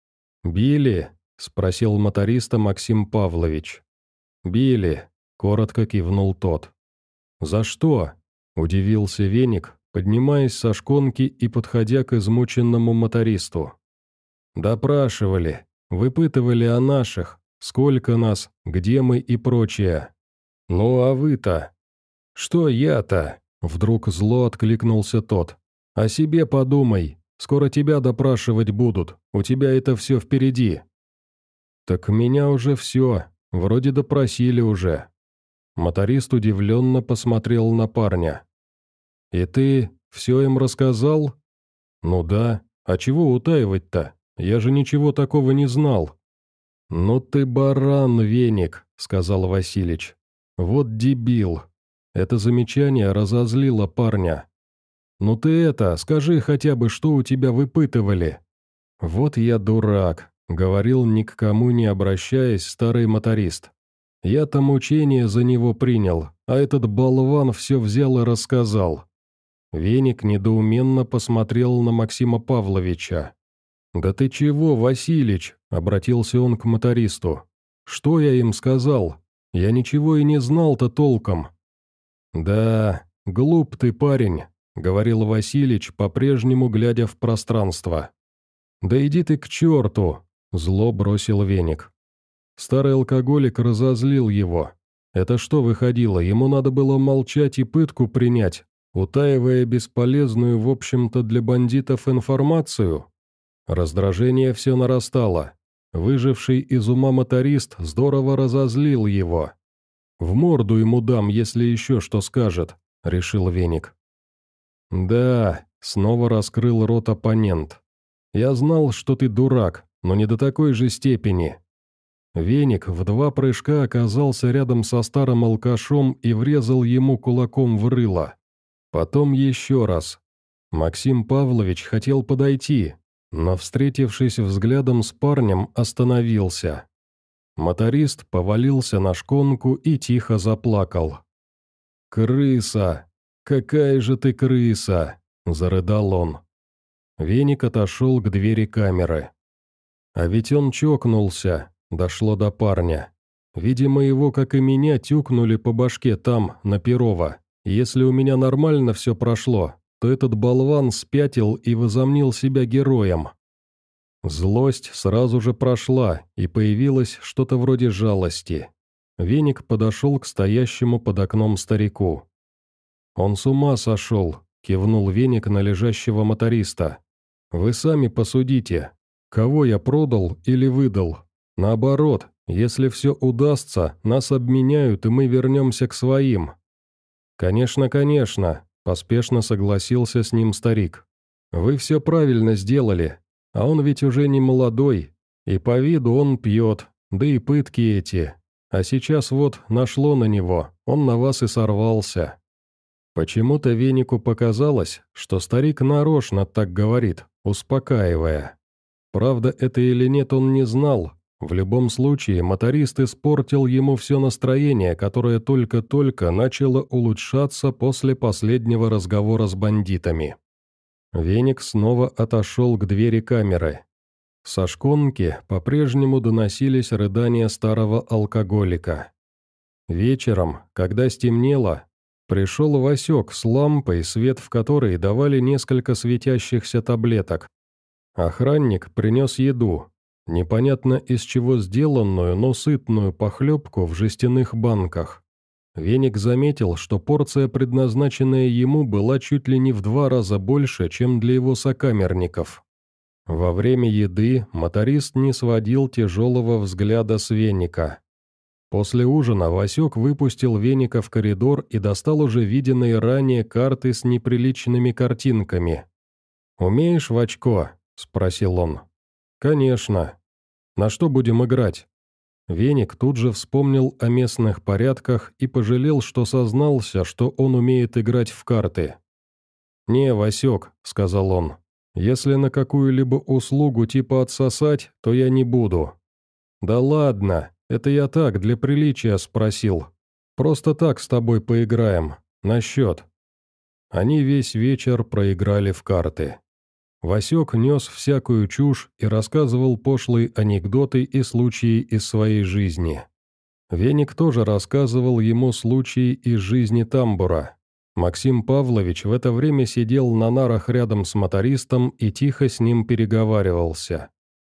«Били?» — спросил моториста Максим Павлович. «Били», — коротко кивнул тот. «За что?» — удивился Веник, поднимаясь со шконки и подходя к измученному мотористу. «Допрашивали, выпытывали о наших, сколько нас, где мы и прочее. Ну а вы-то?» «Что я-то?» — вдруг зло откликнулся тот. «О себе подумай. Скоро тебя допрашивать будут, у тебя это все впереди». «Так меня уже все, вроде допросили уже». Моторист удивленно посмотрел на парня. «И ты все им рассказал?» «Ну да, а чего утаивать-то? Я же ничего такого не знал». «Ну ты баран, Веник», — сказал Василич. «Вот дебил». Это замечание разозлило парня. «Ну ты это, скажи хотя бы, что у тебя выпытывали». «Вот я дурак», — говорил ни к кому не обращаясь старый моторист. «Я-то мучение за него принял, а этот болван все взял и рассказал». Веник недоуменно посмотрел на Максима Павловича. «Да ты чего, Василич?» — обратился он к мотористу. «Что я им сказал? Я ничего и не знал-то толком». «Да, глуп ты, парень», — говорил Василич, по-прежнему глядя в пространство. «Да иди ты к черту!» — зло бросил Веник. Старый алкоголик разозлил его. Это что выходило, ему надо было молчать и пытку принять, утаивая бесполезную, в общем-то, для бандитов информацию? Раздражение все нарастало. Выживший из ума моторист здорово разозлил его. «В морду ему дам, если еще что скажет», — решил Веник. «Да», — снова раскрыл рот оппонент. «Я знал, что ты дурак, но не до такой же степени». Веник в два прыжка оказался рядом со старым алкашом и врезал ему кулаком в рыло. Потом еще раз. Максим Павлович хотел подойти, но, встретившись взглядом с парнем, остановился. Моторист повалился на шконку и тихо заплакал. «Крыса! Какая же ты крыса!» – зарыдал он. Веник отошел к двери камеры. А ведь он чокнулся. Дошло до парня. Видимо, его, как и меня, тюкнули по башке там, на Перово. Если у меня нормально все прошло, то этот болван спятил и возомнил себя героем. Злость сразу же прошла, и появилось что-то вроде жалости. Веник подошел к стоящему под окном старику. «Он с ума сошел», — кивнул Веник на лежащего моториста. «Вы сами посудите, кого я продал или выдал? Наоборот, если все удастся, нас обменяют, и мы вернемся к своим». «Конечно, конечно», – поспешно согласился с ним старик. «Вы все правильно сделали, а он ведь уже не молодой, и по виду он пьет, да и пытки эти. А сейчас вот нашло на него, он на вас и сорвался». Почему-то Венику показалось, что старик нарочно так говорит, успокаивая. Правда это или нет, он не знал. В любом случае, моторист испортил ему все настроение, которое только-только начало улучшаться после последнего разговора с бандитами. Веник снова отошел к двери камеры. Со шконки по-прежнему доносились рыдания старого алкоголика. Вечером, когда стемнело, пришел Васек с лампой, свет в которой давали несколько светящихся таблеток. Охранник принес еду. Непонятно из чего сделанную, но сытную похлебку в жестяных банках. Веник заметил, что порция, предназначенная ему, была чуть ли не в два раза больше, чем для его сокамерников. Во время еды моторист не сводил тяжелого взгляда с Веника. После ужина Васек выпустил Веника в коридор и достал уже виденные ранее карты с неприличными картинками. «Умеешь в очко?» – спросил он. «Конечно. На что будем играть?» Веник тут же вспомнил о местных порядках и пожалел, что сознался, что он умеет играть в карты. «Не, Васек», — сказал он, — «если на какую-либо услугу типа отсосать, то я не буду». «Да ладно, это я так, для приличия спросил. Просто так с тобой поиграем, на счет». Они весь вечер проиграли в карты. Васек нес всякую чушь и рассказывал пошлые анекдоты и случаи из своей жизни. Веник тоже рассказывал ему случаи из жизни тамбура. Максим Павлович в это время сидел на нарах рядом с мотористом и тихо с ним переговаривался.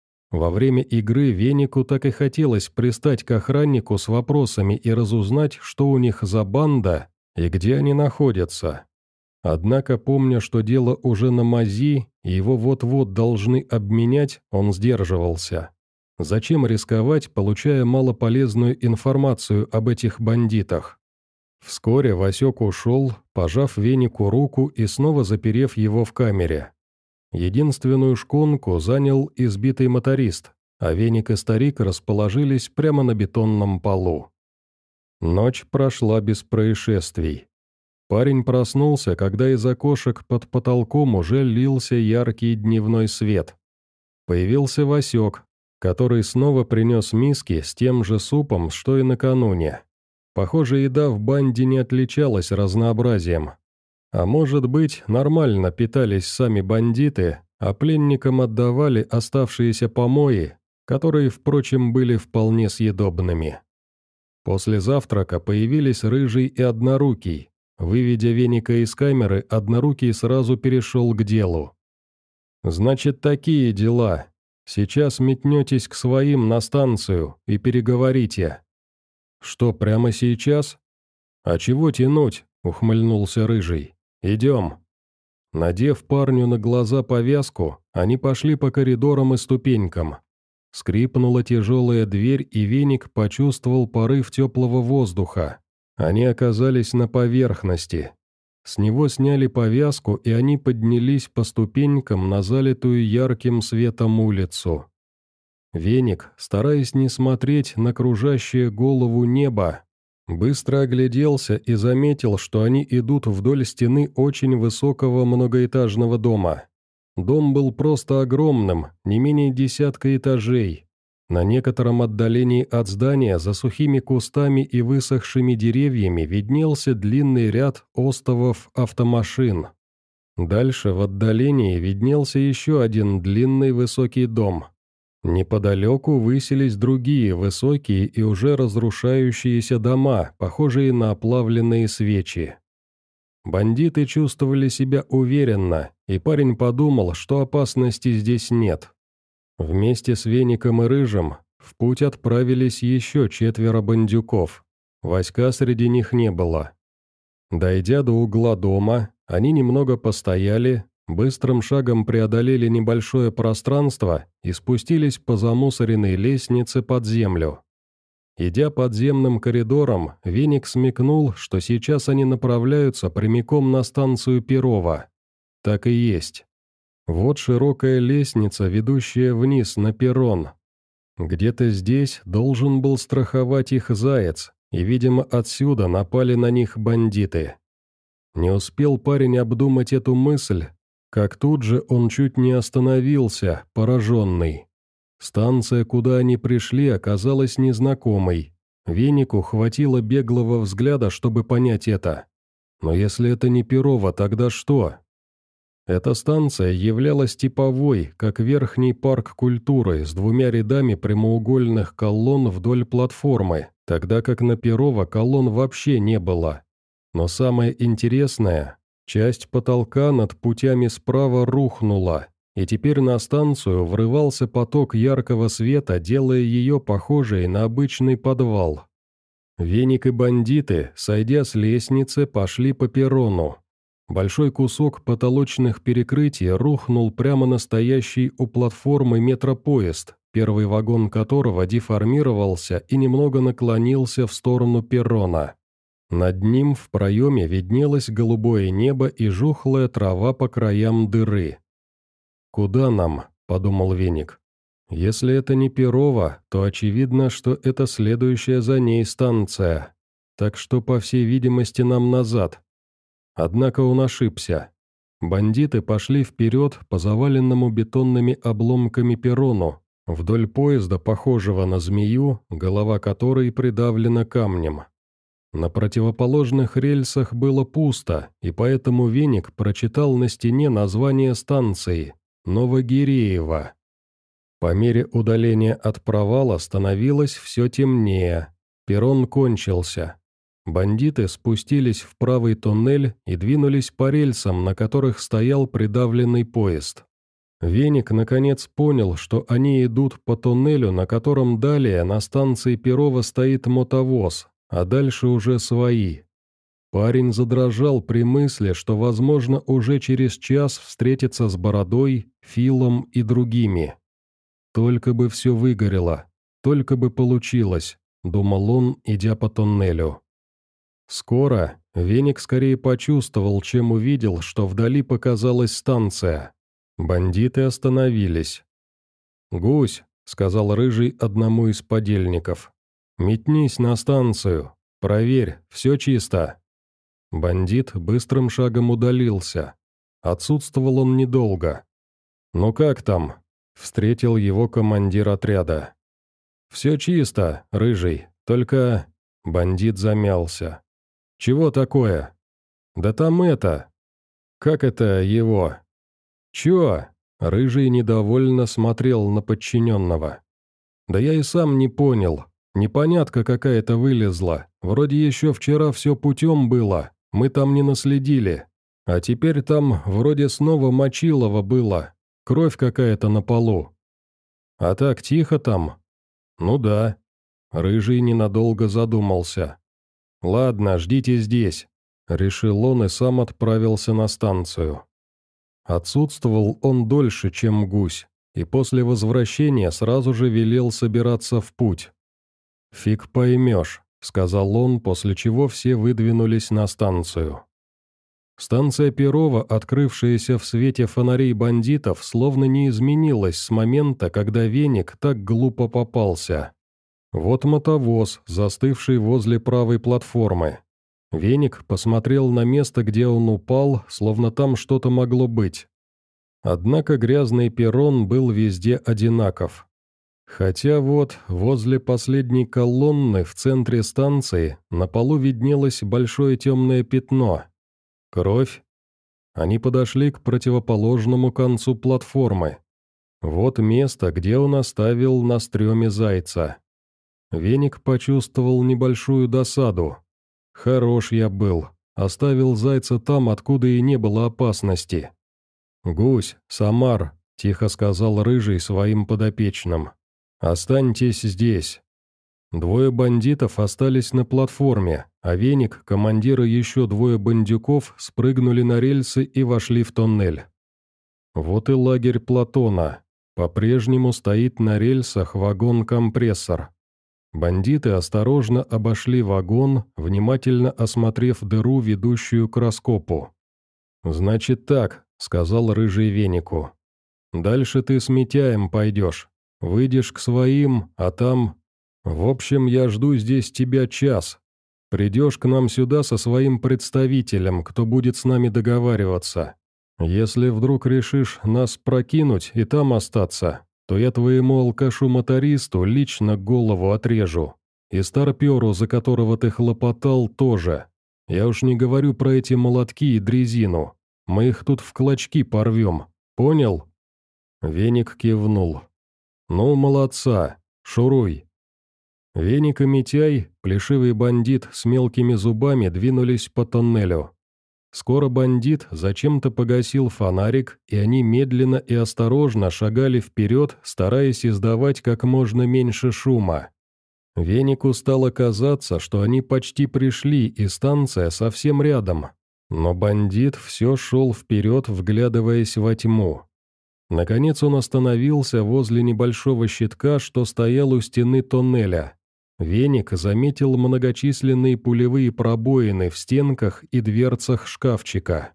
Во время игры Венику так и хотелось пристать к охраннику с вопросами и разузнать, что у них за банда и где они находятся. Однако, помня, что дело уже на мази, и его вот-вот должны обменять, он сдерживался. Зачем рисковать, получая малополезную информацию об этих бандитах? Вскоре Васек ушел, пожав Венику руку и снова заперев его в камере. Единственную шконку занял избитый моторист, а Веник и старик расположились прямо на бетонном полу. Ночь прошла без происшествий. Парень проснулся, когда из окошек под потолком уже лился яркий дневной свет. Появился Васек, который снова принес миски с тем же супом, что и накануне. Похоже, еда в банде не отличалась разнообразием. А может быть, нормально питались сами бандиты, а пленникам отдавали оставшиеся помои, которые, впрочем, были вполне съедобными. После завтрака появились Рыжий и Однорукий. Выведя Веника из камеры, Однорукий сразу перешел к делу. «Значит, такие дела. Сейчас метнетесь к своим на станцию и переговорите». «Что, прямо сейчас?» «А чего тянуть?» — ухмыльнулся Рыжий. «Идем». Надев парню на глаза повязку, они пошли по коридорам и ступенькам. Скрипнула тяжелая дверь, и Веник почувствовал порыв теплого воздуха. Они оказались на поверхности. С него сняли повязку, и они поднялись по ступенькам на залитую ярким светом улицу. Веник, стараясь не смотреть на кружащее голову небо, быстро огляделся и заметил, что они идут вдоль стены очень высокого многоэтажного дома. Дом был просто огромным, не менее десятка этажей. На некотором отдалении от здания, за сухими кустами и высохшими деревьями, виднелся длинный ряд остовов автомашин. Дальше в отдалении виднелся еще один длинный высокий дом. Неподалеку высились другие высокие и уже разрушающиеся дома, похожие на оплавленные свечи. Бандиты чувствовали себя уверенно, и парень подумал, что опасности здесь нет. Вместе с Веником и Рыжим в путь отправились еще четверо бандюков. Васька среди них не было. Дойдя до угла дома, они немного постояли, быстрым шагом преодолели небольшое пространство и спустились по замусоренной лестнице под землю. Идя подземным коридором, Веник смекнул, что сейчас они направляются прямиком на станцию Перова. Так и есть. Вот широкая лестница, ведущая вниз на перрон. Где-то здесь должен был страховать их заяц, и, видимо, отсюда напали на них бандиты. Не успел парень обдумать эту мысль, как тут же он чуть не остановился, пораженный. Станция, куда они пришли, оказалась незнакомой. Венику хватило беглого взгляда, чтобы понять это. Но если это не Перово, тогда что? Эта станция являлась типовой, как верхний парк культуры, с двумя рядами прямоугольных колонн вдоль платформы, тогда как на Перово колонн вообще не было. Но самое интересное, часть потолка над путями справа рухнула, и теперь на станцию врывался поток яркого света, делая ее похожей на обычный подвал. Веник и бандиты, сойдя с лестницы, пошли по перрону. Большой кусок потолочных перекрытий рухнул прямо на стоящий у платформы метропоезд, первый вагон которого деформировался и немного наклонился в сторону перрона. Над ним в проеме виднелось голубое небо и жухлая трава по краям дыры. «Куда нам?» – подумал Веник. «Если это не Перово, то очевидно, что это следующая за ней станция. Так что, по всей видимости, нам назад». Однако он ошибся. Бандиты пошли вперед по заваленному бетонными обломками перрону, вдоль поезда, похожего на змею, голова которой придавлена камнем. На противоположных рельсах было пусто, и поэтому Веник прочитал на стене название станции – Новогиреево. По мере удаления от провала становилось все темнее, перрон кончился. Бандиты спустились в правый туннель и двинулись по рельсам, на которых стоял придавленный поезд. Веник наконец понял, что они идут по туннелю, на котором далее на станции Перова стоит мотовоз, а дальше уже свои. Парень задрожал при мысли, что, возможно, уже через час встретится с Бородой, Филом и другими. «Только бы все выгорело, только бы получилось», — думал он, идя по туннелю. Скоро Веник скорее почувствовал, чем увидел, что вдали показалась станция. Бандиты остановились. «Гусь», — сказал Рыжий одному из подельников, — «метнись на станцию, проверь, все чисто». Бандит быстрым шагом удалился. Отсутствовал он недолго. «Ну как там?» — встретил его командир отряда. «Все чисто, Рыжий, только...» Бандит замялся. «Чего такое?» «Да там это...» «Как это его?» «Чё?» Рыжий недовольно смотрел на подчиненного. «Да я и сам не понял. Непонятка какая-то вылезла. Вроде еще вчера все путем было, мы там не наследили. А теперь там вроде снова мочилово было, кровь какая-то на полу». «А так тихо там?» «Ну да». Рыжий ненадолго задумался. «Ладно, ждите здесь», — решил он и сам отправился на станцию. Отсутствовал он дольше, чем гусь, и после возвращения сразу же велел собираться в путь. «Фиг поймешь», — сказал он, после чего все выдвинулись на станцию. Станция Перова, открывшаяся в свете фонарей бандитов, словно не изменилась с момента, когда Веник так глупо попался. Вот мотовоз, застывший возле правой платформы. Веник посмотрел на место, где он упал, словно там что-то могло быть. Однако грязный перрон был везде одинаков. Хотя вот, возле последней колонны в центре станции на полу виднелось большое темное пятно. Кровь. Они подошли к противоположному концу платформы. Вот место, где он оставил на стреме зайца. Веник почувствовал небольшую досаду. Хорош я был, оставил зайца там, откуда и не было опасности. «Гусь, Самар», — тихо сказал Рыжий своим подопечным, — «останьтесь здесь». Двое бандитов остались на платформе, а Веник, командир и еще двое бандюков спрыгнули на рельсы и вошли в тоннель. Вот и лагерь Платона. По-прежнему стоит на рельсах вагон-компрессор. Бандиты осторожно обошли вагон, внимательно осмотрев дыру, ведущую к раскопу. «Значит так», — сказал Рыжий Венику. «Дальше ты с Митяем пойдешь. Выйдешь к своим, а там... В общем, я жду здесь тебя час. Придешь к нам сюда со своим представителем, кто будет с нами договариваться. Если вдруг решишь нас прокинуть и там остаться, то я твоему алкашу-мотористу лично голову отрежу. И старперу, за которого ты хлопотал, тоже. Я уж не говорю про эти молотки и дрезину. Мы их тут в клочки порвем. Понял?» Веник кивнул. «Ну, молодца. Шуруй». Веник и Митяй, плешивый бандит с мелкими зубами, двинулись по тоннелю. Скоро бандит зачем-то погасил фонарик, и они медленно и осторожно шагали вперед, стараясь издавать как можно меньше шума. Венику стало казаться, что они почти пришли, и станция совсем рядом. Но бандит все шел вперед, вглядываясь во тьму. Наконец он остановился возле небольшого щитка, что стоял у стены тоннеля. Веник заметил многочисленные пулевые пробоины в стенках и дверцах шкафчика.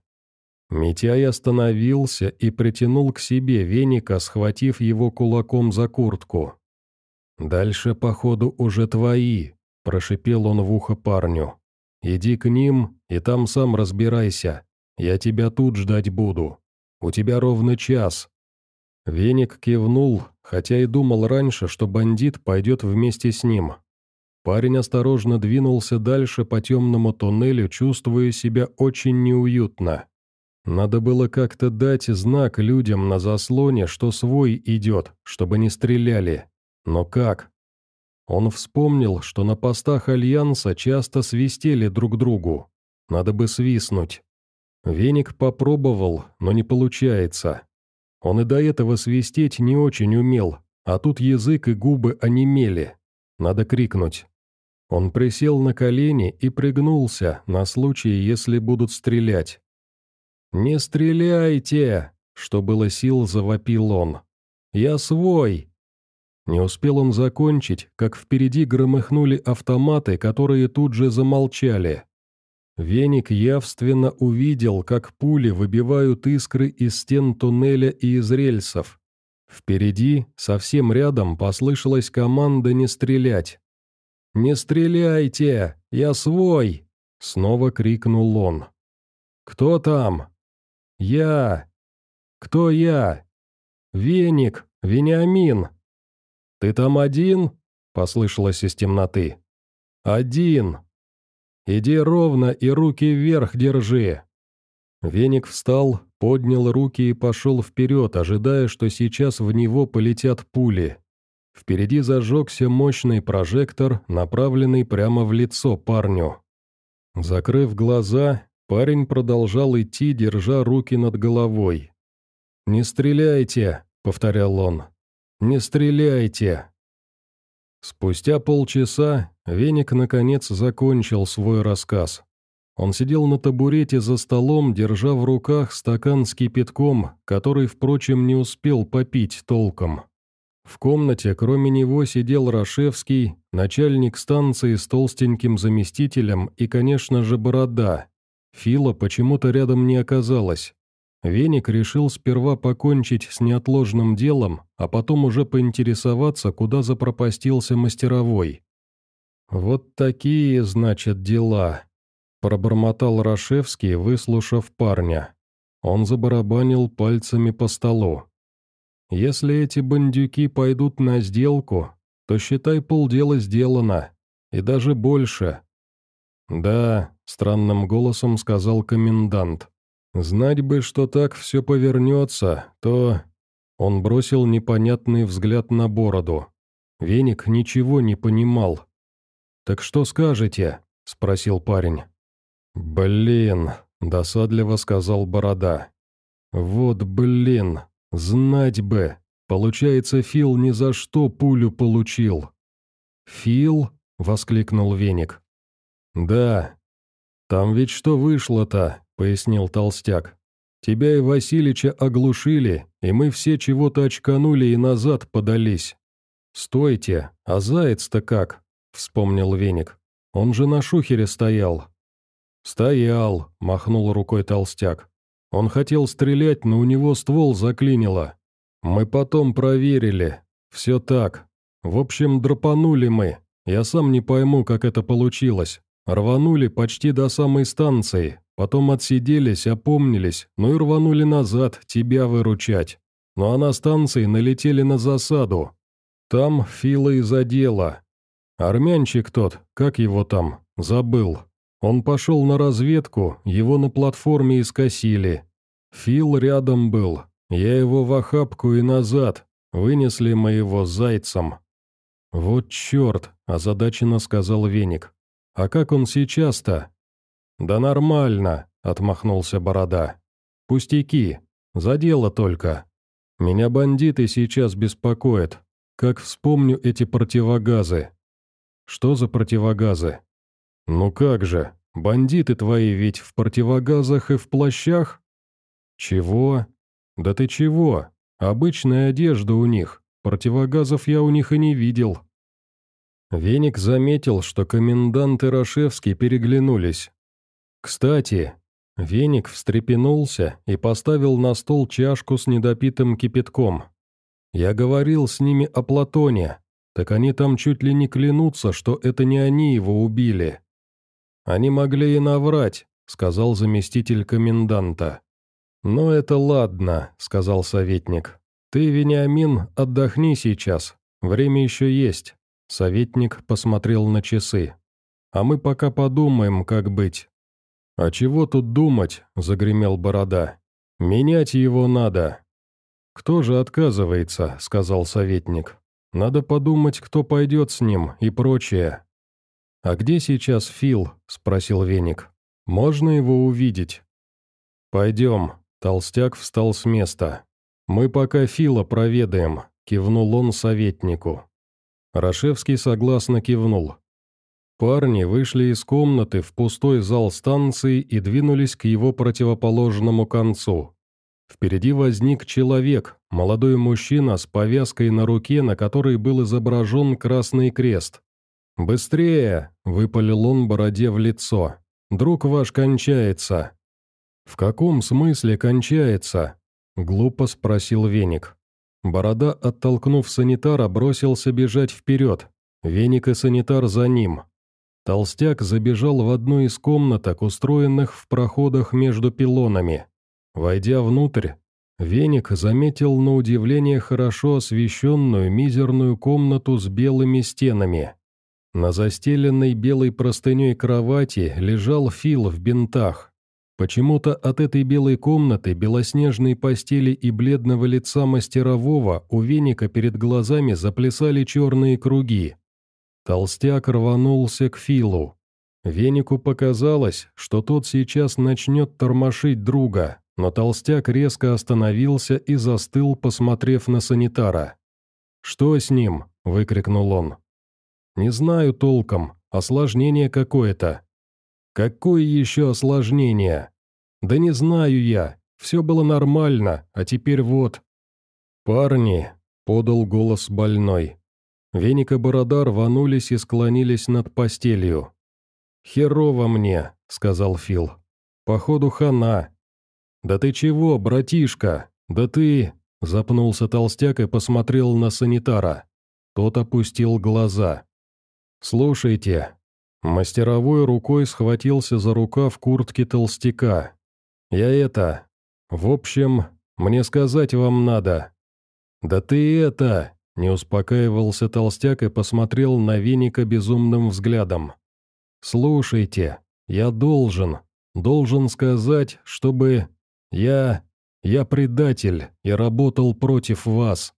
Митяй остановился и притянул к себе Веника, схватив его кулаком за куртку. «Дальше, походу, уже твои», – прошипел он в ухо парню. «Иди к ним, и там сам разбирайся. Я тебя тут ждать буду. У тебя ровно час». Веник кивнул, хотя и думал раньше, что бандит пойдет вместе с ним. Парень осторожно двинулся дальше по темному туннелю, чувствуя себя очень неуютно. Надо было как-то дать знак людям на заслоне, что свой идет, чтобы не стреляли. Но как? Он вспомнил, что на постах Альянса часто свистели друг другу. Надо бы свистнуть. Веник попробовал, но не получается. Он и до этого свистеть не очень умел, а тут язык и губы онемели. Надо крикнуть. Он присел на колени и пригнулся, на случай, если будут стрелять. «Не стреляйте!» — что было сил, завопил он. «Я свой!» Не успел он закончить, как впереди громыхнули автоматы, которые тут же замолчали. Веник явственно увидел, как пули выбивают искры из стен туннеля и из рельсов. Впереди, совсем рядом, послышалась команда не стрелять. «Не стреляйте! Я свой!» — снова крикнул он. «Кто там?» «Я!» «Кто я?» «Веник! Вениамин!» «Ты там один?» — послышалось из темноты. «Один! Иди ровно и руки вверх держи!» Веник встал, поднял руки и пошел вперед, ожидая, что сейчас в него полетят пули. Впереди зажегся мощный прожектор, направленный прямо в лицо парню. Закрыв глаза, парень продолжал идти, держа руки над головой. «Не стреляйте!» — повторял он. «Не стреляйте!» Спустя полчаса Веник наконец закончил свой рассказ. Он сидел на табурете за столом, держа в руках стакан с кипятком, который, впрочем, не успел попить толком. В комнате, кроме него, сидел Рашевский, начальник станции с толстеньким заместителем и, конечно же, Борода. Фила почему-то рядом не оказалось. Веник решил сперва покончить с неотложным делом, а потом уже поинтересоваться, куда запропастился мастеровой. «Вот такие, значит, дела», — пробормотал Рашевский, выслушав парня. Он забарабанил пальцами по столу. «Если эти бандюки пойдут на сделку, то, считай, полдела сделано, и даже больше». «Да», — странным голосом сказал комендант. «Знать бы, что так все повернется, то...» Он бросил непонятный взгляд на бороду. Веник ничего не понимал. «Так что скажете?» — спросил парень. «Блин», — досадливо сказал Борода. «Вот блин, знать бы. Получается, Фил ни за что пулю получил». «Фил?» — воскликнул Веник. «Да. Там ведь что вышло-то?» — пояснил Толстяк. «Тебя и Василича оглушили, и мы все чего-то очканули и назад подались». «Стойте, а заяц-то как?» — вспомнил Веник. «Он же на шухере стоял». «Стоял», — махнул рукой Толстяк. «Он хотел стрелять, но у него ствол заклинило. Мы потом проверили. Все так. В общем, драпанули мы. Я сам не пойму, как это получилось. Рванули почти до самой станции, потом отсиделись, опомнились, ну и рванули назад, тебя выручать. Ну а на станции налетели на засаду. Там Фила и задело. Армянчик тот, как его там, забыл. Он пошел на разведку, его на платформе и скосили. Фил рядом был, я его в охапку и назад, вынесли мы его зайцем». «Вот черт», – озадаченно сказал Веник. «А как он сейчас-то?» «Да нормально», — отмахнулся Борода. «Пустяки, за дело только. Меня бандиты сейчас беспокоят, как вспомню эти противогазы». «Что за противогазы?» «Ну как же, бандиты твои ведь в противогазах и в плащах?» «Чего? Да ты чего? Обычная одежда у них, противогазов я у них и не видел». Веник заметил, что комендант и Рашевский переглянулись. «Кстати...» Веник встрепенулся и поставил на стол чашку с недопитым кипятком. «Я говорил с ними о Платоне, так они там чуть ли не клянутся, что это не они его убили». «Они могли и наврать», — сказал заместитель коменданта. «Ну это ладно», — сказал советник. «Ты, Вениамин, отдохни сейчас, время еще есть». Советник посмотрел на часы. «А мы пока подумаем, как быть». «А чего тут думать?» – загремел Борода. «Менять его надо». «Кто же отказывается?» – сказал советник. «Надо подумать, кто пойдет с ним и прочее». «А где сейчас Фил?» – спросил Веник. «Можно его увидеть?» «Пойдем». Толстяк встал с места. «Мы пока Фила проведаем», – кивнул он советнику. Рашевский согласно кивнул. Парни вышли из комнаты в пустой зал станции и двинулись к его противоположному концу. Впереди возник человек, молодой мужчина с повязкой на руке, на которой был изображен красный крест. «Быстрее!» – выпалил он Бороде в лицо. «Друг ваш кончается». «В каком смысле кончается?» – глупо спросил Веник. Борода, оттолкнув санитара, бросился бежать вперед. Веник и санитар за ним. Толстяк забежал в одну из комнаток, устроенных в проходах между пилонами. Войдя внутрь, Веник заметил на удивление хорошо освещенную мизерную комнату с белыми стенами. На застеленной белой простыней кровати лежал Фил в бинтах. Почему-то от этой белой комнаты, белоснежной постели и бледного лица мастерового у Веника перед глазами заплясали черные круги. Толстяк рванулся к Филу. Венику показалось, что тот сейчас начнет тормошить друга, но толстяк резко остановился и застыл, посмотрев на санитара. «Что с ним?» – выкрикнул он. Не знаю толком, осложнение какое-то». «Какое еще осложнение?» «Да не знаю я, все было нормально, а теперь вот». «Парни», — подал голос больной. Веник и Борода рванулись и склонились над постелью. «Херово мне», — сказал Фил. «Походу хана». «Да ты чего, братишка? Да ты...» — запнулся толстяк и посмотрел на санитара. Тот опустил глаза. «Слушайте». Мастеровой рукой схватился за рукав куртки толстяка. «Я это... В общем, мне сказать вам надо». «Да ты это...» — не успокаивался толстяк и посмотрел на Веника безумным взглядом. «Слушайте, я должен, должен сказать, чтобы... Я... Я предатель и работал против вас».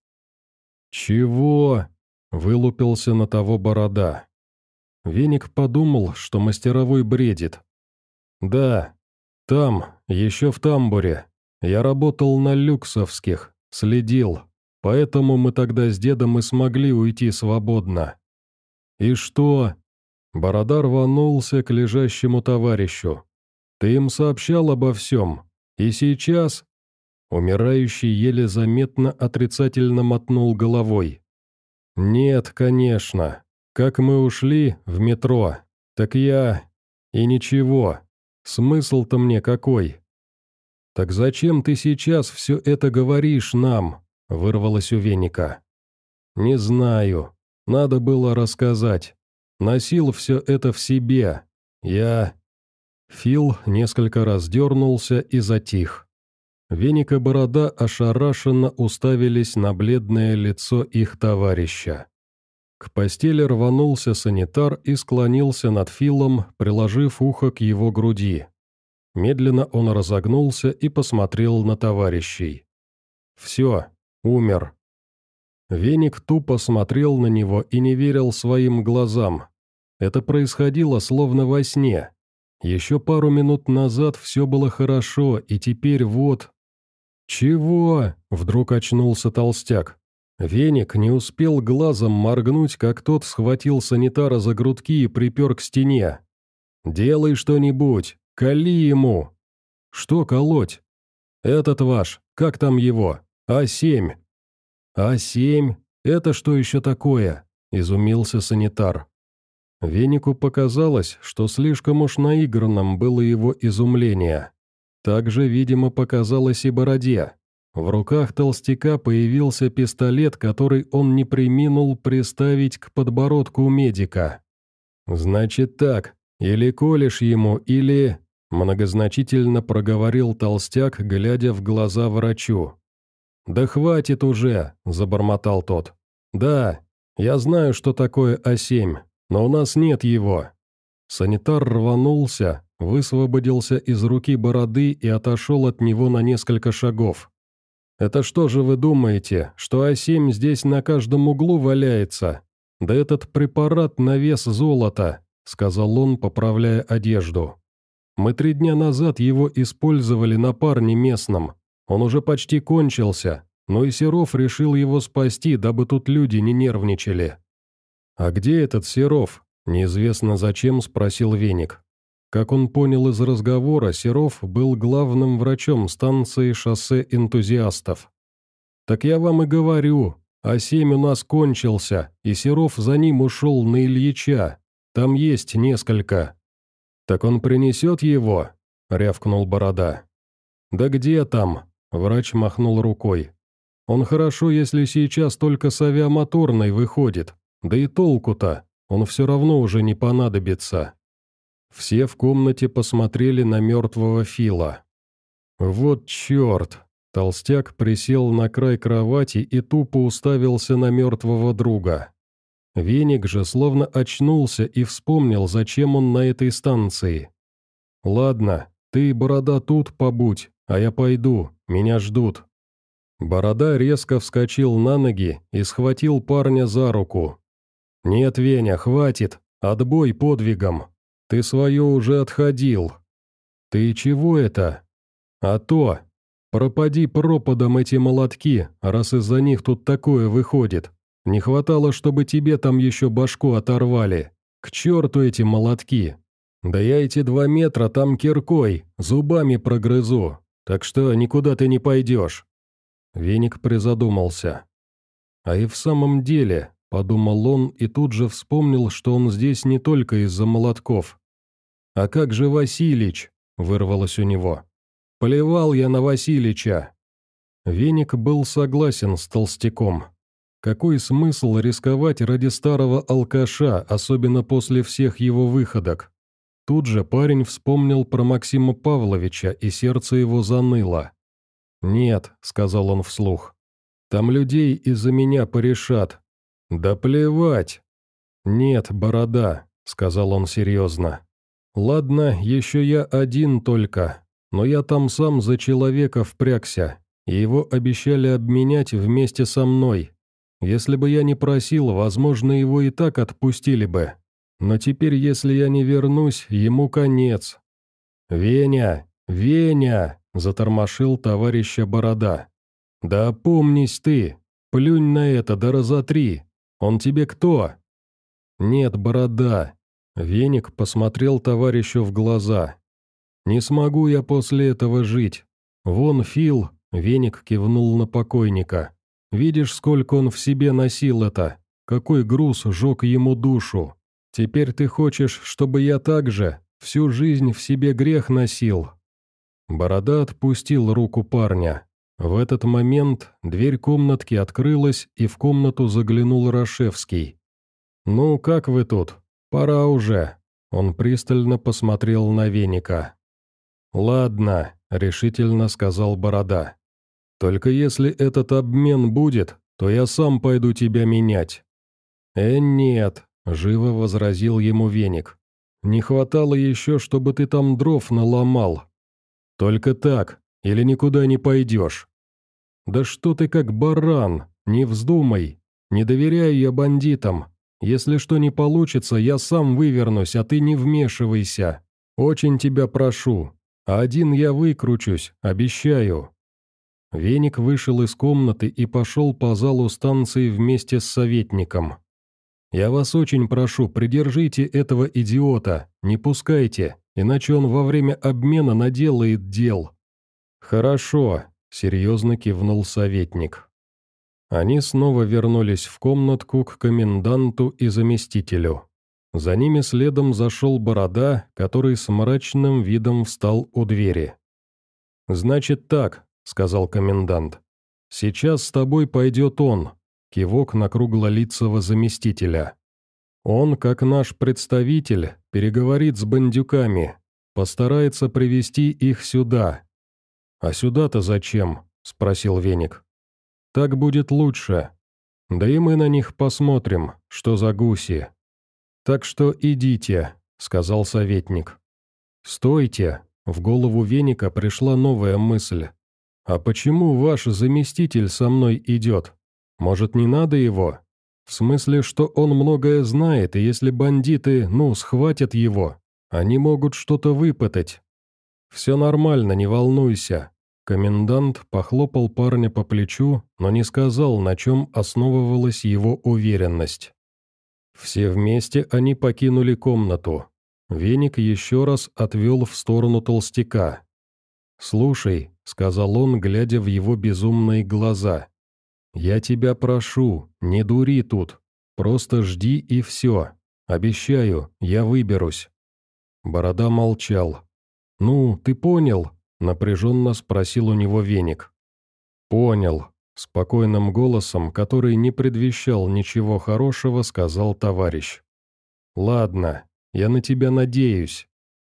«Чего?» — вылупился на того Борода. Веник подумал, что мастеровой бредит. «Да, там, еще в тамбуре. Я работал на люксовских, следил, поэтому мы тогда с дедом и смогли уйти свободно». «И что?» Борода рванулся к лежащему товарищу. «Ты им сообщал обо всем? И сейчас?» Умирающий еле заметно отрицательно мотнул головой. «Нет, конечно. Как мы ушли в метро, так я... И ничего. Смысл-то мне какой?» «Так зачем ты сейчас все это говоришь нам?» — вырвалось у Веника. «Не знаю. Надо было рассказать. Носил все это в себе. Я...» Фил несколько раз дернулся и затих. Веник и Борода ошарашенно уставились на бледное лицо их товарища. К постели рванулся санитар и склонился над Филом, приложив ухо к его груди. Медленно он разогнулся и посмотрел на товарищей. «Все, умер». Веник тупо смотрел на него и не верил своим глазам. Это происходило словно во сне. Еще пару минут назад все было хорошо, и теперь вот... «Чего?» — вдруг очнулся толстяк. Веник не успел глазом моргнуть, как тот схватил санитара за грудки и припер к стене. «Делай что-нибудь, коли ему!» «Что колоть?» «Этот ваш, как там его? А семь». «А семь? Это что еще такое?» — изумился санитар. Венику показалось, что слишком уж наигранным было его изумление. Так же, видимо, показалось и Бороде. В руках толстяка появился пистолет, который он не преминул приставить к подбородку медика. «Значит так, или колешь ему, или...» — многозначительно проговорил толстяк, глядя в глаза врачу. «Да хватит уже!» — забормотал тот. «Да, я знаю, что такое А семь, но у нас нет его». Санитар рванулся, высвободился из руки Бороды и отошел от него на несколько шагов. «Это что же вы думаете, что А семь здесь на каждом углу валяется? Да этот препарат на вес золота», — сказал он, поправляя одежду. «Мы три дня назад его использовали на парне местном. Он уже почти кончился, но и Серов решил его спасти, дабы тут люди не нервничали». «А где этот Серов?» — неизвестно зачем спросил Веник. Как он понял из разговора, Серов был главным врачом станции шоссе энтузиастов. «Так я вам и говорю, А семь у нас кончился, и Серов за ним ушел на Ильича. Там есть несколько». «Так он принесет его?» — рявкнул Борода. «Да где там?» — врач махнул рукой. «Он хорошо, если сейчас только с авиамоторной выходит. Да и толку-то, он все равно уже не понадобится». Все в комнате посмотрели на мертвого Фила. «Вот черт!» Толстяк присел на край кровати и тупо уставился на мертвого друга. Веник же словно очнулся и вспомнил, зачем он на этой станции. «Ладно, ты, Борода, тут побудь, а я пойду, меня ждут». Борода резко вскочил на ноги и схватил парня за руку. «Нет, Веня, хватит, отбой подвигом. Ты свое уже отходил». «Ты чего это?» «А то. Пропади пропадом эти молотки, раз из-за них тут такое выходит. Не хватало, чтобы тебе там еще башку оторвали. К черту эти молотки. Да я эти два метра там киркой, зубами прогрызу, так что никуда ты не пойдешь». Веник призадумался. «А и в самом деле», — подумал он и тут же вспомнил, что он здесь не только из-за молотков. «А как же Василич?» — вырвалось у него. «Плевал я на Василича». Веник был согласен с толстяком. Какой смысл рисковать ради старого алкаша, особенно после всех его выходок? Тут же парень вспомнил про Максима Павловича, и сердце его заныло. «Нет», — сказал он вслух, — «там людей из-за меня порешат». «Да плевать!» «Нет, Борода», — сказал он серьезно. «Ладно, еще я один только, но я там сам за человека впрягся, и его обещали обменять вместе со мной. Если бы я не просил, возможно, его и так отпустили бы. Но теперь, если я не вернусь, ему конец». «Веня! Веня!» — затормошил товарища Борода. «Да опомнись ты! Плюнь на это, да разотри! Он тебе кто?» «Нет, Борода!» — Веник посмотрел товарищу в глаза. «Не смогу я после этого жить. Вон Фил», — Веник кивнул на покойника. «Видишь, сколько он в себе носил это? Какой груз жег ему душу? Теперь ты хочешь, чтобы я так же всю жизнь в себе грех носил?» Борода отпустил руку парня. В этот момент дверь комнатки открылась, и в комнату заглянул Рашевский. «Ну, как вы тут? Пора уже». Он пристально посмотрел на Веника. «Ладно», — решительно сказал Борода. «Только если этот обмен будет, то я сам пойду тебя менять». «Э, нет», — живо возразил ему Веник. «Не хватало еще, чтобы ты там дров наломал. Только так, или никуда не пойдешь». «Да что ты как баран, не вздумай. Не доверяю я бандитам. Если что не получится, я сам вывернусь, а ты не вмешивайся. Очень тебя прошу. А один я выкручусь, обещаю». Веник вышел из комнаты и пошел по залу станции вместе с советником. «Я вас очень прошу, придержите этого идиота, не пускайте, иначе он во время обмена наделает дел». «Хорошо», — серьезно кивнул советник. Они снова вернулись в комнатку к коменданту и заместителю. За ними следом зашел Борода, который с мрачным видом встал у двери. «Значит так», — сказал комендант. «Сейчас с тобой пойдет он», — кивок на круглолицего заместителя. «Он, как наш представитель, переговорит с бандюками, постарается привести их сюда». «А сюда-то зачем?» — спросил Веник. «Так будет лучше. Да и мы на них посмотрим, что за гуси. Так что идите», — сказал советник. «Стойте», — в голову Веника пришла новая мысль. «А почему ваш заместитель со мной идет? Может, не надо его? В смысле, что он многое знает, и если бандиты, ну, схватят его, они могут что-то выпытать». «Все нормально, не волнуйся». Комендант похлопал парня по плечу, но не сказал, на чем основывалась его уверенность. Все вместе они покинули комнату. Веник еще раз отвел в сторону толстяка. «Слушай», — сказал он, глядя в его безумные глаза, — «я тебя прошу, не дури тут, просто жди и все. Обещаю, я выберусь». Борода молчал. «Ну, ты понял?» — напряженно спросил у него Веник. «Понял», — спокойным голосом, который не предвещал ничего хорошего, сказал товарищ. «Ладно, я на тебя надеюсь».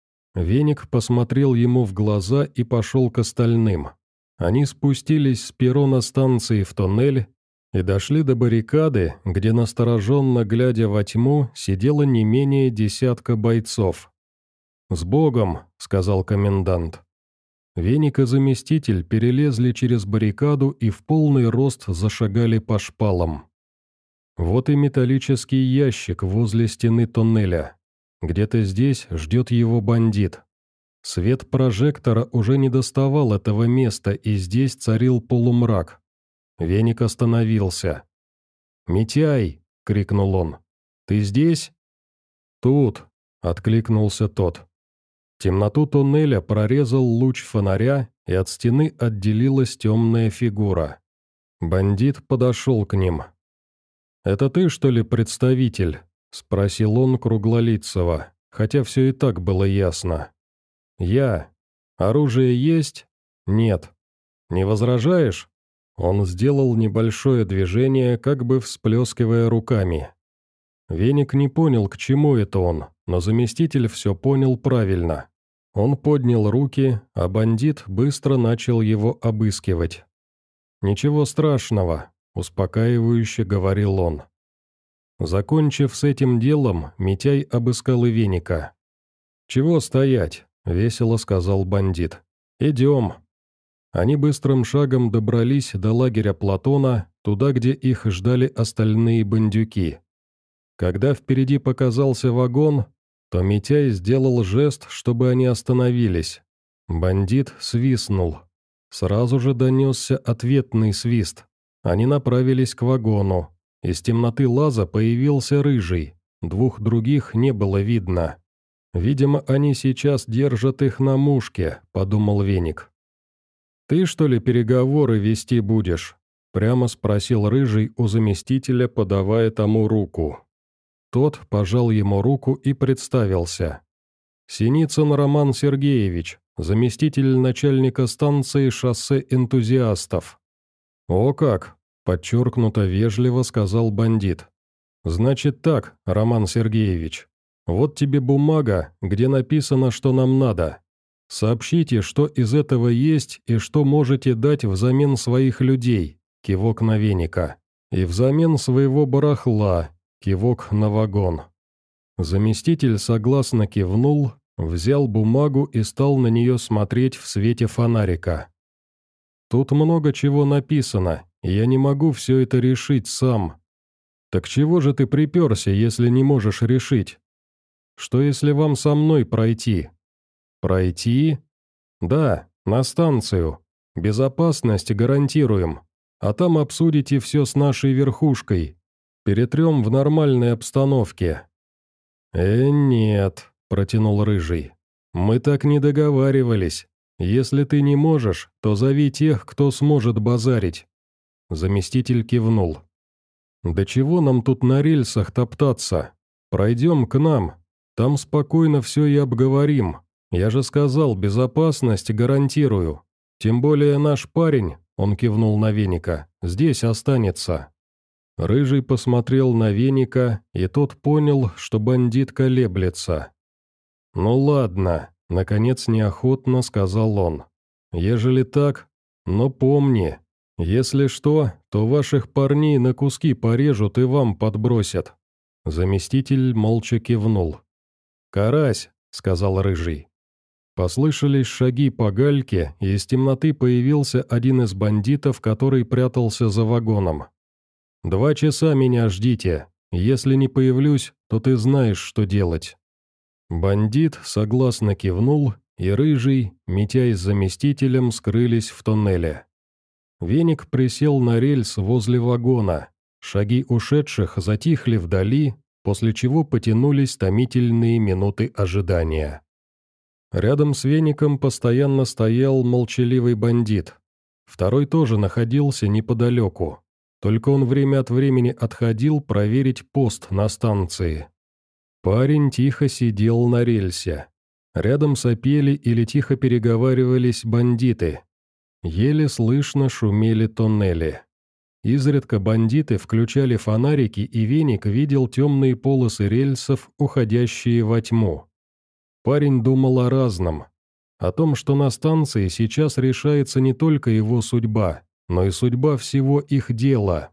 Веник посмотрел ему в глаза и пошел к остальным. Они спустились с перрона станции в тоннель и дошли до баррикады, где, настороженно глядя во тьму, сидело не менее десятка бойцов. «С Богом», — сказал комендант. Веник и заместитель перелезли через баррикаду и в полный рост зашагали по шпалам. Вот и металлический ящик возле стены тоннеля. Где-то здесь ждет его бандит. Свет прожектора уже не доставал этого места, и здесь царил полумрак. Веник остановился. «Митяй!» — крикнул он. «Ты здесь?» «Тут!» — откликнулся тот. Темноту туннеля прорезал луч фонаря, и от стены отделилась темная фигура. Бандит подошел к ним. «Это ты, что ли, представитель?» — спросил он Круглолицего, хотя все и так было ясно. «Я. Оружие есть?» «Нет». «Не возражаешь?» Он сделал небольшое движение, как бы всплескивая руками. Веник не понял, к чему это он, но заместитель все понял правильно. Он поднял руки, а бандит быстро начал его обыскивать. «Ничего страшного», — успокаивающе говорил он. Закончив с этим делом, Митяй обыскал и Веника. «Чего стоять?» — весело сказал бандит. «Идем». Они быстрым шагом добрались до лагеря Платона, туда, где их ждали остальные бандюки. Когда впереди показался вагон, то Митяй сделал жест, чтобы они остановились. Бандит свистнул. Сразу же донесся ответный свист. Они направились к вагону. Из темноты лаза появился Рыжий. Двух других не было видно. «Видимо, они сейчас держат их на мушке», — подумал Веник. «Ты, что ли, переговоры вести будешь?» — прямо спросил Рыжий у заместителя, подавая тому руку. Тот пожал ему руку и представился. «Синицын Роман Сергеевич, заместитель начальника станции шоссе энтузиастов». «О как!» — подчеркнуто вежливо сказал бандит. «Значит так, Роман Сергеевич, вот тебе бумага, где написано, что нам надо. Сообщите, что из этого есть и что можете дать взамен своих людей», — кивок на Веника, «и взамен своего барахла», — кивок на вагон. Заместитель согласно кивнул, взял бумагу и стал на нее смотреть в свете фонарика. «Тут много чего написано, и я не могу все это решить сам». «Так чего же ты приперся, если не можешь решить? Что если вам со мной пройти?» «Пройти?» «Да, на станцию. Безопасность гарантируем. А там обсудите все с нашей верхушкой. Перетрем в нормальной обстановке». «Э, нет», — протянул Рыжий. «Мы так не договаривались. Если ты не можешь, то зови тех, кто сможет базарить». Заместитель кивнул. «Да чего нам тут на рельсах топтаться? Пройдем к нам. Там спокойно все и обговорим. Я же сказал, безопасность гарантирую. Тем более наш парень, — он кивнул на Веника, — здесь останется». Рыжий посмотрел на Веника, и тот понял, что бандит колеблется. «Ну ладно», — наконец неохотно сказал он. «Ежели так, но помни, если что, то ваших парней на куски порежут и вам подбросят». Заместитель молча кивнул. «Карась», — сказал Рыжий. Послышались шаги по гальке, и из темноты появился один из бандитов, который прятался за вагоном. «Два часа меня ждите. Если не появлюсь, то ты знаешь, что делать». Бандит согласно кивнул, и Рыжий, Митяй с заместителем, скрылись в тоннеле. Веник присел на рельс возле вагона. Шаги ушедших затихли вдали, после чего потянулись томительные минуты ожидания. Рядом с Веником постоянно стоял молчаливый бандит. Второй тоже находился неподалеку. Только он время от времени отходил проверить пост на станции. Парень тихо сидел на рельсе. Рядом сопели или тихо переговаривались бандиты. Еле слышно шумели тоннели. Изредка бандиты включали фонарики, и Веник видел темные полосы рельсов, уходящие во тьму. Парень думал о разном. О том, что на станции сейчас решается не только его судьба, но и судьба всего их дела.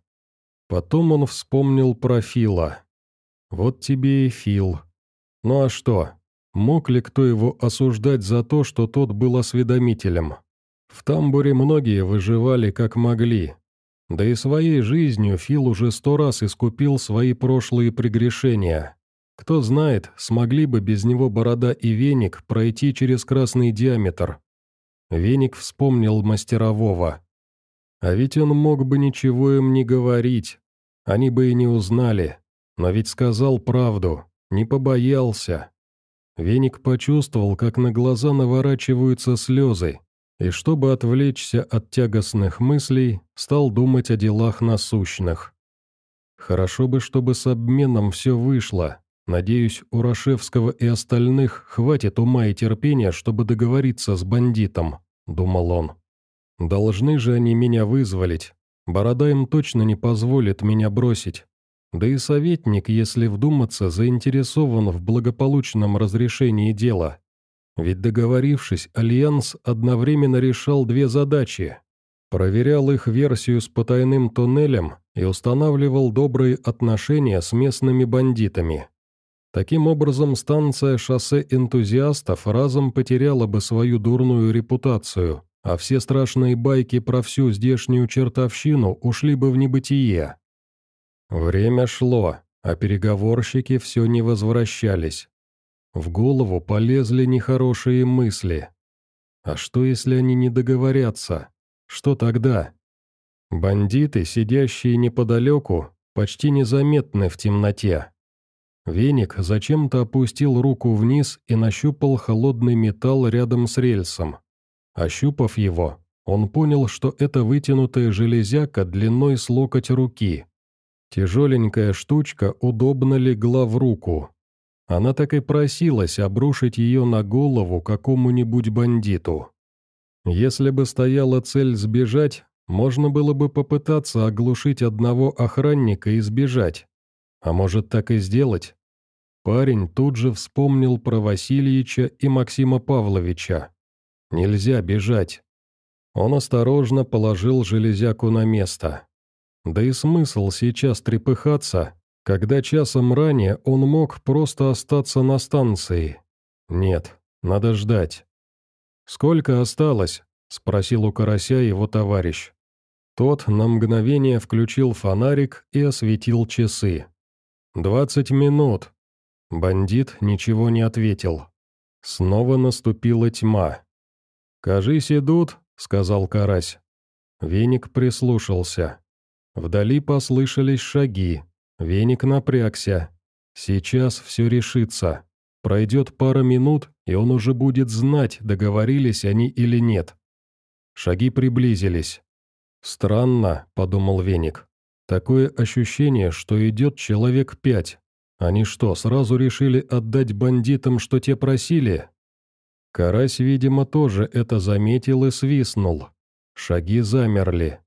Потом он вспомнил про Фила. Вот тебе и Фил. Ну а что, мог ли кто его осуждать за то, что тот был осведомителем? В тамбуре многие выживали как могли. Да и своей жизнью Фил уже сто раз искупил свои прошлые прегрешения. Кто знает, смогли бы без него Борода и Веник пройти через красный диаметр. Веник вспомнил мастерового. А ведь он мог бы ничего им не говорить. Они бы и не узнали. Но ведь сказал правду, не побоялся. Веник почувствовал, как на глаза наворачиваются слезы, и чтобы отвлечься от тягостных мыслей, стал думать о делах насущных. Хорошо бы, чтобы с обменом все вышло. Надеюсь, у Рашевского и остальных хватит ума и терпения, чтобы договориться с бандитом, думал он. Должны же они меня вызволить. Борода им точно не позволит меня бросить. Да и советник, если вдуматься, заинтересован в благополучном разрешении дела. Ведь договорившись, Альянс одновременно решал две задачи. Проверял их версию с потайным туннелем и устанавливал добрые отношения с местными бандитами. Таким образом, станция «Шоссе энтузиастов» разом потеряла бы свою дурную репутацию, а все страшные байки про всю здешнюю чертовщину ушли бы в небытие. Время шло, а переговорщики все не возвращались. В голову полезли нехорошие мысли. А что, если они не договорятся? Что тогда? Бандиты, сидящие неподалеку, почти незаметны в темноте. Веник зачем-то опустил руку вниз и нащупал холодный металл рядом с рельсом. Ощупав его, он понял, что это вытянутая железяка длиной с локоть руки. Тяжеленькая штучка удобно легла в руку. Она так и просилась обрушить ее на голову какому-нибудь бандиту. Если бы стояла цель сбежать, можно было бы попытаться оглушить одного охранника и сбежать. А может, так и сделать? Парень тут же вспомнил про Васильича и Максима Павловича. Нельзя бежать. Он осторожно положил железяку на место. Да и смысл сейчас трепыхаться, когда часом ранее он мог просто остаться на станции. Нет, надо ждать. «Сколько осталось?» — спросил у Карася его товарищ. Тот на мгновение включил фонарик и осветил часы. «Двадцать минут». Бандит ничего не ответил. Снова наступила тьма. «Кажись, идут», — сказал Карась. Веник прислушался. Вдали послышались шаги. Веник напрягся. Сейчас все решится. Пройдет пара минут, и он уже будет знать, договорились они или нет. Шаги приблизились. «Странно», — подумал Веник. «Такое ощущение, что идет человек пять. Они что, сразу решили отдать бандитам, что те просили?» Карась, видимо, тоже это заметил и свистнул. Шаги замерли.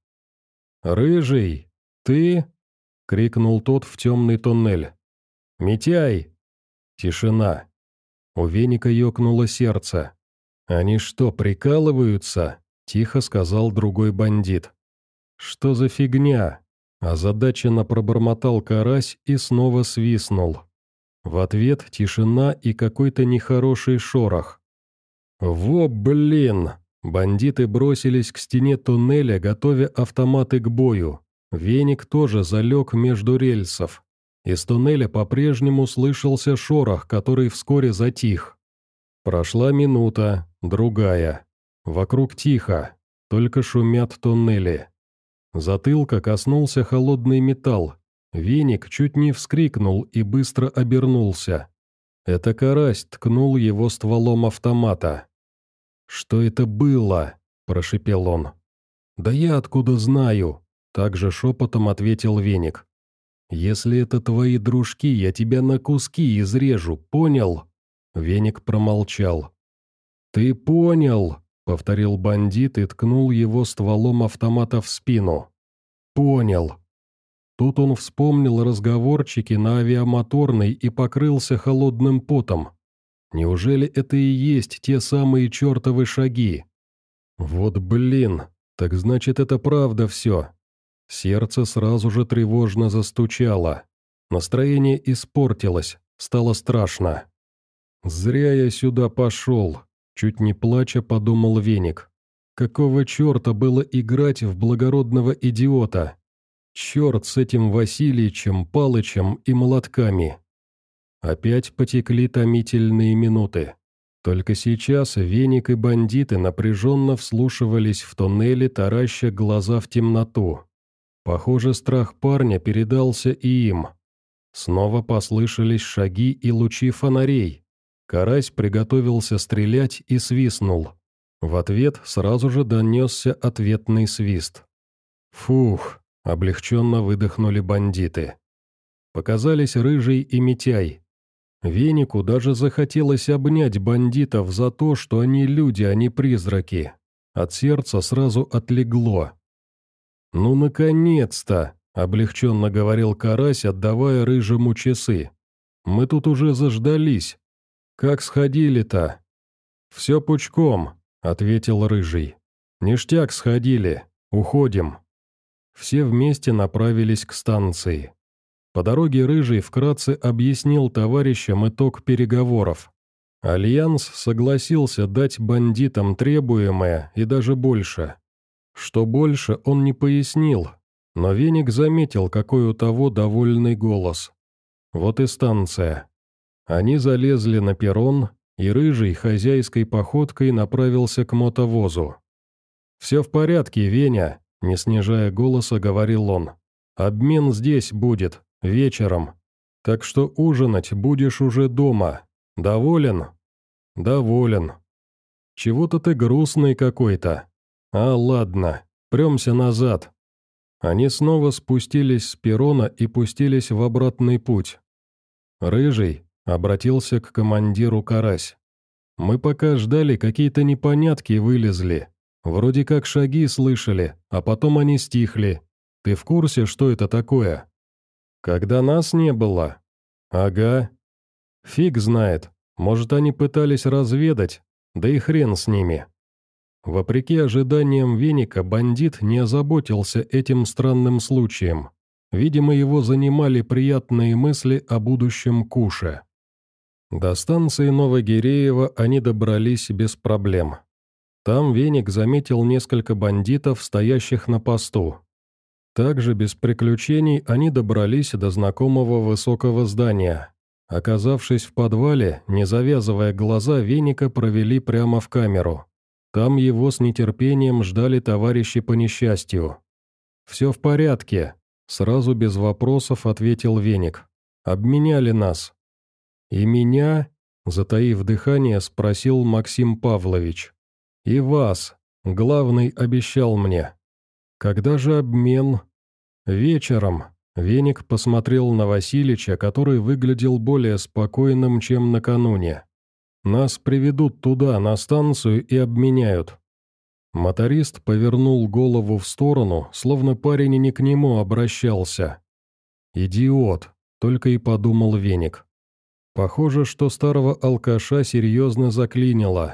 «Рыжий, ты?» — крикнул тот в темный туннель. «Митяй!» Тишина. У Веника ёкнуло сердце. «Они что, прикалываются?» — тихо сказал другой бандит. «Что за фигня?» Озадаченно пробормотал Карась и снова свистнул. В ответ тишина и какой-то нехороший шорох. «Во, блин!» Бандиты бросились к стене туннеля, готовя автоматы к бою. Веник тоже залег между рельсов. Из туннеля по-прежнему слышался шорох, который вскоре затих. Прошла минута, другая. Вокруг тихо, только шумят туннели. Затылка коснулся холодный металл. Веник чуть не вскрикнул и быстро обернулся. Это Карась ткнул его стволом автомата. «Что это было?» – прошипел он. «Да я откуда знаю?» – также шепотом ответил Веник. «Если это твои дружки, я тебя на куски изрежу, понял?» Веник промолчал. «Ты понял?» — повторил бандит и ткнул его стволом автомата в спину. «Понял». Тут он вспомнил разговорчики на авиамоторной и покрылся холодным потом. Неужели это и есть те самые чертовы шаги? Вот блин, так значит это правда все. Сердце сразу же тревожно застучало. Настроение испортилось, стало страшно. «Зря я сюда пошел», — чуть не плача подумал Веник. «Какого черта было играть в благородного идиота? Черт с этим Васильичем, Палычем и молотками». Опять потекли томительные минуты. Только сейчас Веник и бандиты напряженно вслушивались в туннеле, тараща глаза в темноту. Похоже, страх парня передался и им. Снова послышались шаги и лучи фонарей. Карась приготовился стрелять и свистнул. В ответ сразу же донесся ответный свист. «Фух!» — облегченно выдохнули бандиты. Показались Рыжий и Митяй. Венику даже захотелось обнять бандитов за то, что они люди, а не призраки. От сердца сразу отлегло. «Ну, наконец-то!» — облегченно говорил Карась, отдавая Рыжему часы. «Мы тут уже заждались. Как сходили-то?» «Все пучком», — ответил Рыжий. «Ништяк сходили. Уходим». Все вместе направились к станции. По дороге Рыжий вкратце объяснил товарищам итог переговоров. Альянс согласился дать бандитам требуемое и даже больше. Что больше, он не пояснил, но Веник заметил, какой у того довольный голос. Вот и станция. Они залезли на перрон, и Рыжий хозяйской походкой направился к мотовозу. «Все в порядке, Веня», — не снижая голоса, говорил он. «Обмен здесь будет, вечером. Так что ужинать будешь уже дома. Доволен?» «Доволен». «Чего-то ты грустный какой-то». «А, ладно, премся назад». Они снова спустились с перрона и пустились в обратный путь. «Рыжий», — обратился к командиру Карась. «Мы пока ждали, какие-то непонятки вылезли. Вроде как шаги слышали, а потом они стихли. Ты в курсе, что это такое?» «Когда нас не было?» «Ага». «Фиг знает. Может, они пытались разведать, да и хрен с ними». Вопреки ожиданиям Веника, бандит не озаботился этим странным случаем. Видимо, его занимали приятные мысли о будущем куше. До станции Новогиреево они добрались без проблем. Там Веник заметил несколько бандитов, стоящих на посту. Также без приключений они добрались до знакомого высокого здания. Оказавшись в подвале, не завязывая глаза, Веника провели прямо в камеру. Там его с нетерпением ждали товарищи по несчастью. «Все в порядке», — сразу без вопросов ответил Веник. «Обменяли нас». «И меня?» — затаив дыхание, спросил Максим Павлович. «И вас. Главный обещал мне». «Когда же обмен?» «Вечером». Веник посмотрел на Василича, который выглядел более спокойным, чем накануне. «Нас приведут туда, на станцию, и обменяют». Моторист повернул голову в сторону, словно парень и не к нему обращался. «Идиот», — только и подумал Веник. Похоже, что старого алкаша серьезно заклинило.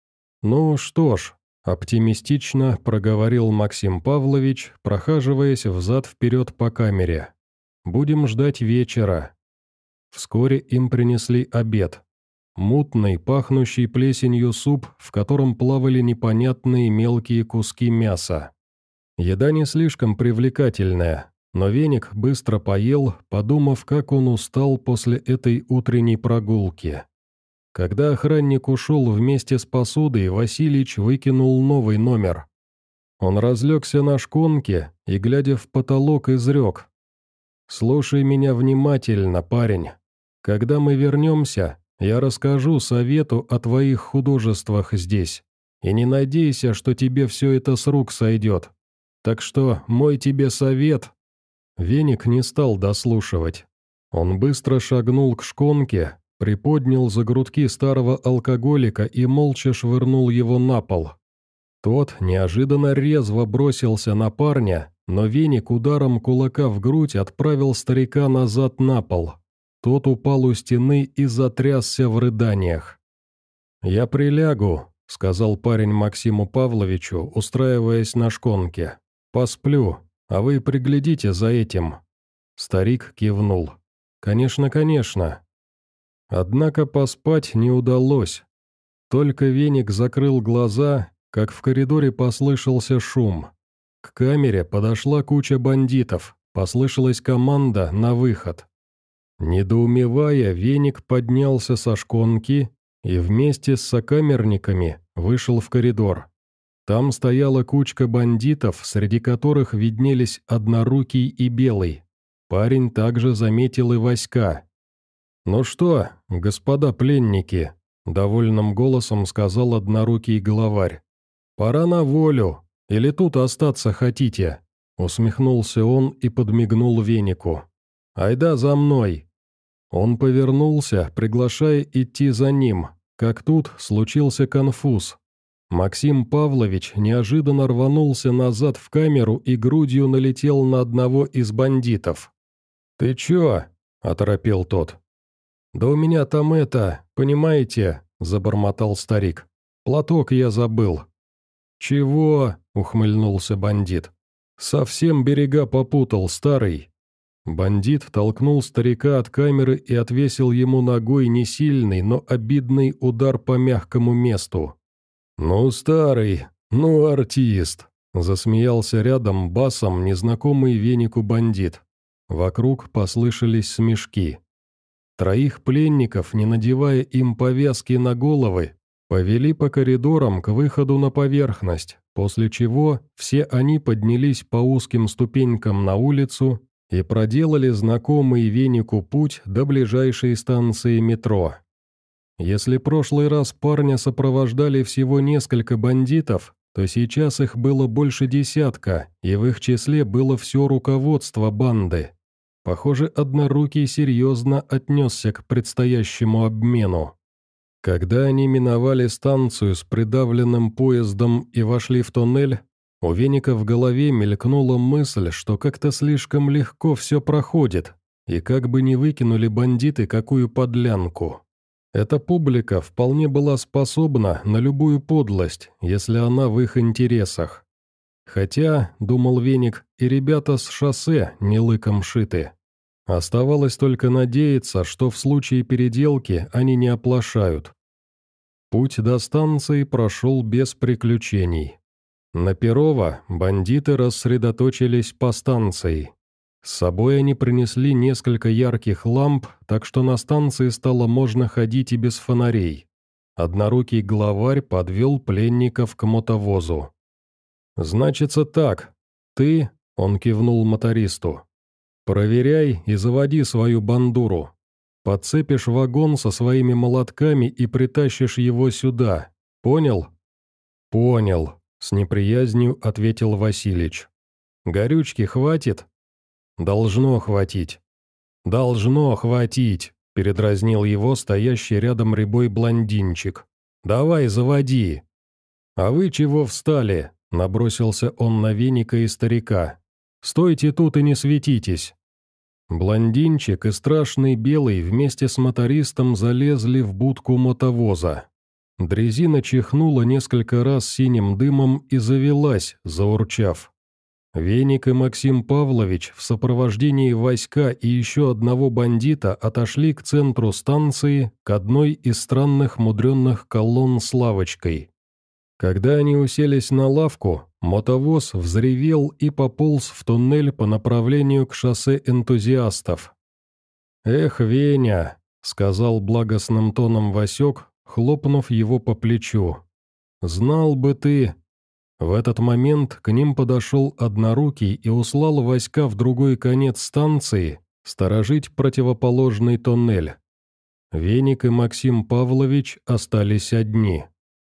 «Ну что ж», — оптимистично проговорил Максим Павлович, прохаживаясь взад-вперед по камере. «Будем ждать вечера». Вскоре им принесли обед. Мутный, пахнущий плесенью суп, в котором плавали непонятные мелкие куски мяса. Еда не слишком привлекательная, но Веник быстро поел, подумав, как он устал после этой утренней прогулки. Когда охранник ушел вместе с посудой, Василич выкинул новый номер. Он разлегся на шконке и, глядя в потолок, изрек. «Слушай меня внимательно, парень. Когда мы вернемся, я расскажу совету о твоих художествах здесь, и не надейся, что тебе все это с рук сойдет. Так что мой тебе совет...» Веник не стал дослушивать. Он быстро шагнул к шконке, приподнял за грудки старого алкоголика и молча швырнул его на пол. Тот неожиданно резво бросился на парня, но Веник ударом кулака в грудь отправил старика назад на пол. Тот упал у стены и затрясся в рыданиях. «Я прилягу», — сказал парень Максиму Павловичу, устраиваясь на шконке. «Посплю, а вы приглядите за этим». Старик кивнул. «Конечно, конечно». Однако поспать не удалось. Только Веник закрыл глаза, как в коридоре послышался шум. К камере подошла куча бандитов, послышалась команда на выход. Недоумевая, Веник поднялся со шконки и вместе с сокамерниками вышел в коридор. Там стояла кучка бандитов, среди которых виднелись Однорукий и Белый. Парень также заметил и Васька. «Ну что, господа пленники», — довольным голосом сказал Однорукий главарь, — «пора на волю, или тут остаться хотите?» Усмехнулся он и подмигнул Венику. «Айда за мной!» Он повернулся, приглашая идти за ним, как тут случился конфуз. Максим Павлович неожиданно рванулся назад в камеру и грудью налетел на одного из бандитов. «Ты чё?» – оторопел тот. «Да у меня там это, понимаете?» – забормотал старик. «Платок я забыл». «Чего?» – ухмыльнулся бандит. «Совсем берега попутал, старый». Бандит толкнул старика от камеры и отвесил ему ногой не сильный, но обидный удар по мягкому месту. «Ну, старый, ну, артист!» – засмеялся рядом басом незнакомый Венику бандит. Вокруг послышались смешки. Троих пленников, не надевая им повязки на головы, повели по коридорам к выходу на поверхность, после чего все они поднялись по узким ступенькам на улицу и проделали знакомый Венику путь до ближайшей станции метро. Если прошлый раз парня сопровождали всего несколько бандитов, то сейчас их было больше десятка, и в их числе было все руководство банды. Похоже, Однорукий серьезно отнесся к предстоящему обмену. Когда они миновали станцию с придавленным поездом и вошли в туннель, у Веника в голове мелькнула мысль, что как-то слишком легко все проходит, и как бы не выкинули бандиты какую подлянку. Эта публика вполне была способна на любую подлость, если она в их интересах. Хотя, думал Веник, и ребята с шоссе не лыком шиты. Оставалось только надеяться, что в случае переделки они не оплошают. Путь до станции прошел без приключений. На Перово бандиты рассредоточились по станции. С собой они принесли несколько ярких ламп, так что на станции стало можно ходить и без фонарей. Однорукий главарь подвел пленников к мотовозу. «Значится так, ты, — он кивнул мотористу, — проверяй и заводи свою бандуру. Подцепишь вагон со своими молотками и притащишь его сюда. Понял?» «Понял», — с неприязнью ответил Василич. «Горючки хватит?» «Должно хватить». «Должно хватить», — передразнил его стоящий рядом рябой блондинчик. «Давай, заводи». «А вы чего встали?» — набросился он на Веника и старика. «Стойте тут и не светитесь». Блондинчик и страшный Белый вместе с мотористом залезли в будку мотовоза. Дрезина чихнула несколько раз синим дымом и завелась, заурчав. Веник и Максим Павлович в сопровождении Васька и еще одного бандита отошли к центру станции, к одной из странных мудренных колонн с лавочкой. Когда они уселись на лавку, мотовоз взревел и пополз в туннель по направлению к шоссе энтузиастов. «Эх, Веня», — сказал благостным тоном Васек, хлопнув его по плечу, — «знал бы ты». В этот момент к ним подошел Однорукий и услал войска в другой конец станции сторожить противоположный туннель. Веник и Максим Павлович остались одни.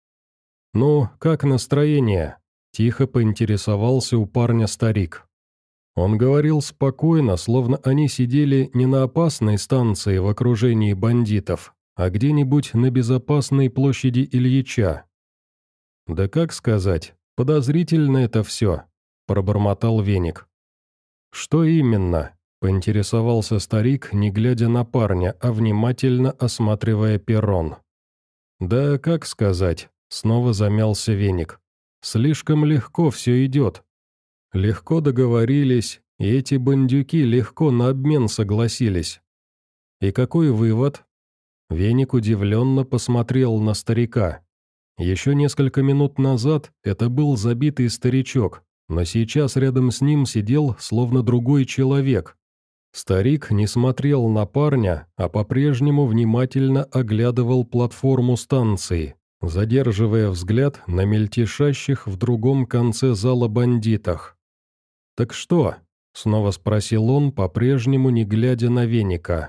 «Ну, как настроение?» – тихо поинтересовался у парня старик. Он говорил спокойно, словно они сидели не на опасной станции в окружении бандитов, а где-нибудь на безопасной площади Ильича. «Да как сказать? Подозрительно это все», — пробормотал Веник. «Что именно?» — поинтересовался старик, не глядя на парня, а внимательно осматривая перрон. «Да как сказать?» — снова замялся Веник. «Слишком легко все идет. Легко договорились, и эти бандюки легко на обмен согласились. И какой вывод?» Веник удивленно посмотрел на старика. Еще несколько минут назад это был забитый старичок, но сейчас рядом с ним сидел словно другой человек. Старик не смотрел на парня, а по-прежнему внимательно оглядывал платформу станции, задерживая взгляд на мельтешащих в другом конце зала бандитах. «Так что?» — снова спросил он, по-прежнему не глядя на Веника.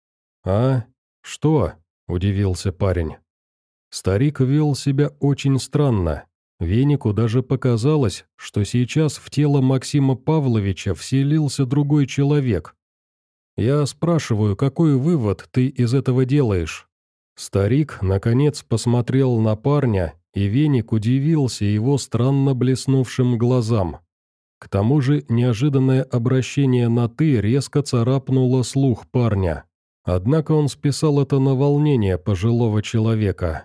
«А? Что?» — удивился парень. Старик вел себя очень странно. Венику даже показалось, что сейчас в тело Максима Павловича вселился другой человек. «Я спрашиваю, какой вывод ты из этого делаешь?» Старик, наконец, посмотрел на парня, и Веник удивился его странно блеснувшим глазам. К тому же неожиданное обращение на «ты» резко царапнуло слух парня. Однако он списал это на волнение пожилого человека.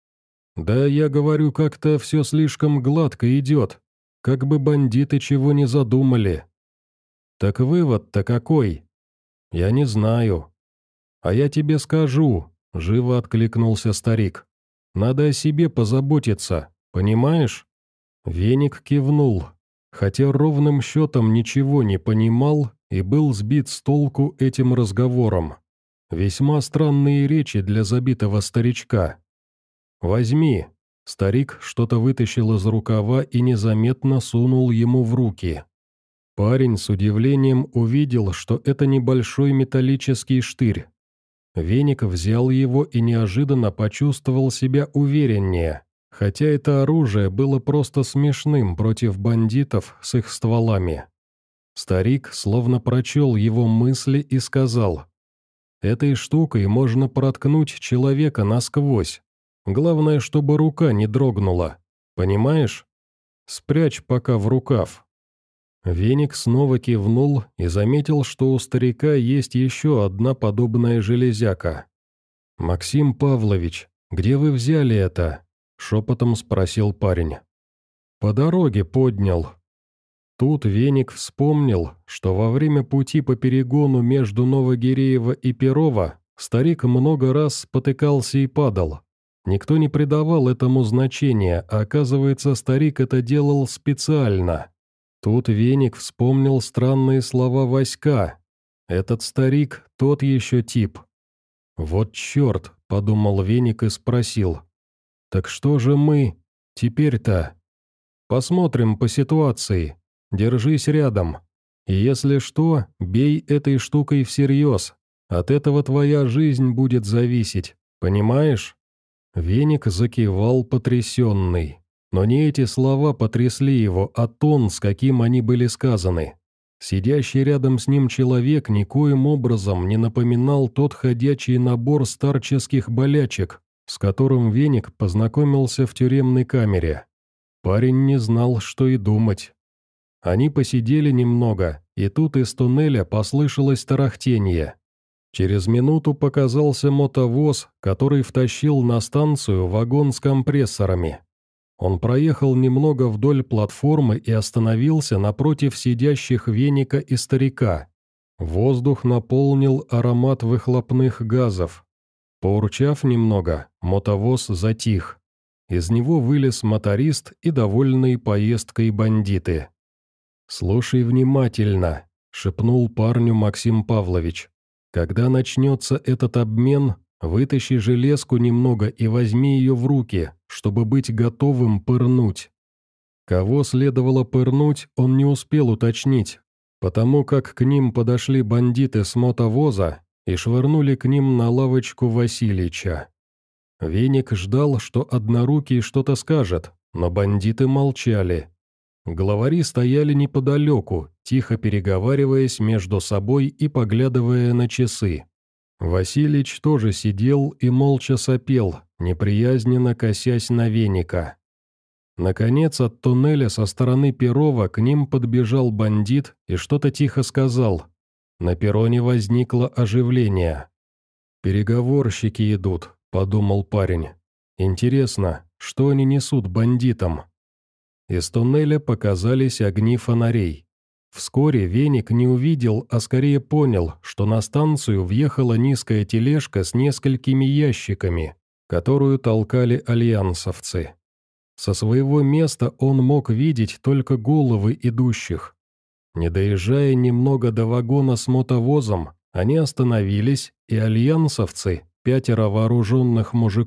«Да я говорю, как-то все слишком гладко идет, как бы бандиты чего не задумали». «Так вывод-то какой?» «Я не знаю». «А я тебе скажу», — живо откликнулся старик. «Надо о себе позаботиться, понимаешь?» Веник кивнул, хотя ровным счетом ничего не понимал и был сбит с толку этим разговором. Весьма странные речи для забитого старичка. «Возьми». Старик что-то вытащил из рукава и незаметно сунул ему в руки. Парень с удивлением увидел, что это небольшой металлический штырь. Веник взял его и неожиданно почувствовал себя увереннее, хотя это оружие было просто смешным против бандитов с их стволами. Старик словно прочел его мысли и сказал: «Этой штукой можно проткнуть человека насквозь. Главное, чтобы рука не дрогнула. Понимаешь? Спрячь пока в рукав». Веник снова кивнул и заметил, что у старика есть еще одна подобная железяка. «Максим Павлович, где вы взяли это?» — шепотом спросил парень. «По дороге поднял». Тут Веник вспомнил, что во время пути по перегону между Новогиреево и Перово старик много раз спотыкался и падал. Никто не придавал этому значения, а оказывается, старик это делал специально. Тут Веник вспомнил странные слова Васька. Этот старик тот еще тип. «Вот черт», — подумал Веник и спросил. «Так что же мы теперь-то?» «Посмотрим по ситуации. Держись рядом. И если что, бей этой штукой всерьез. От этого твоя жизнь будет зависеть. Понимаешь?» Веник закивал потрясенный. Но не эти слова потрясли его, а тон, с каким они были сказаны. Сидящий рядом с ним человек никоим образом не напоминал тот ходячий набор старческих болячек, с которым Веник познакомился в тюремной камере. Парень не знал, что и думать. Они посидели немного, и тут из туннеля послышалось тарахтение. Через минуту показался мотовоз, который втащил на станцию вагон с компрессорами. Он проехал немного вдоль платформы и остановился напротив сидящих Веника и старика. Воздух наполнил аромат выхлопных газов. Поурчав немного, мотовоз затих. Из него вылез моторист и довольные поездкой бандиты. «Слушай внимательно», — шепнул парню Максим Павлович. «Когда начнется этот обмен, вытащи железку немного и возьми ее в руки, чтобы быть готовым пырнуть». Кого следовало пырнуть, он не успел уточнить, потому как к ним подошли бандиты с мотовоза и швырнули к ним на лавочку Васильича. Веник ждал, что однорукий что-то скажет, но бандиты молчали. Главари стояли неподалеку, тихо переговариваясь между собой и поглядывая на часы. Василич тоже сидел и молча сопел, неприязненно косясь на Веника. Наконец от туннеля со стороны Перова к ним подбежал бандит и что-то тихо сказал. На перроне возникло оживление. «Переговорщики идут», — подумал парень. «Интересно, что они несут бандитам?» Из туннеля показались огни фонарей. Вскоре Веник не увидел, а скорее понял, что на станцию въехала низкая тележка с несколькими ящиками, которую толкали альянсовцы. Со своего места он мог видеть только головы идущих. Не доезжая немного до вагона с мотовозом, они остановились, и альянсовцы, пятеро вооруженных мужиков,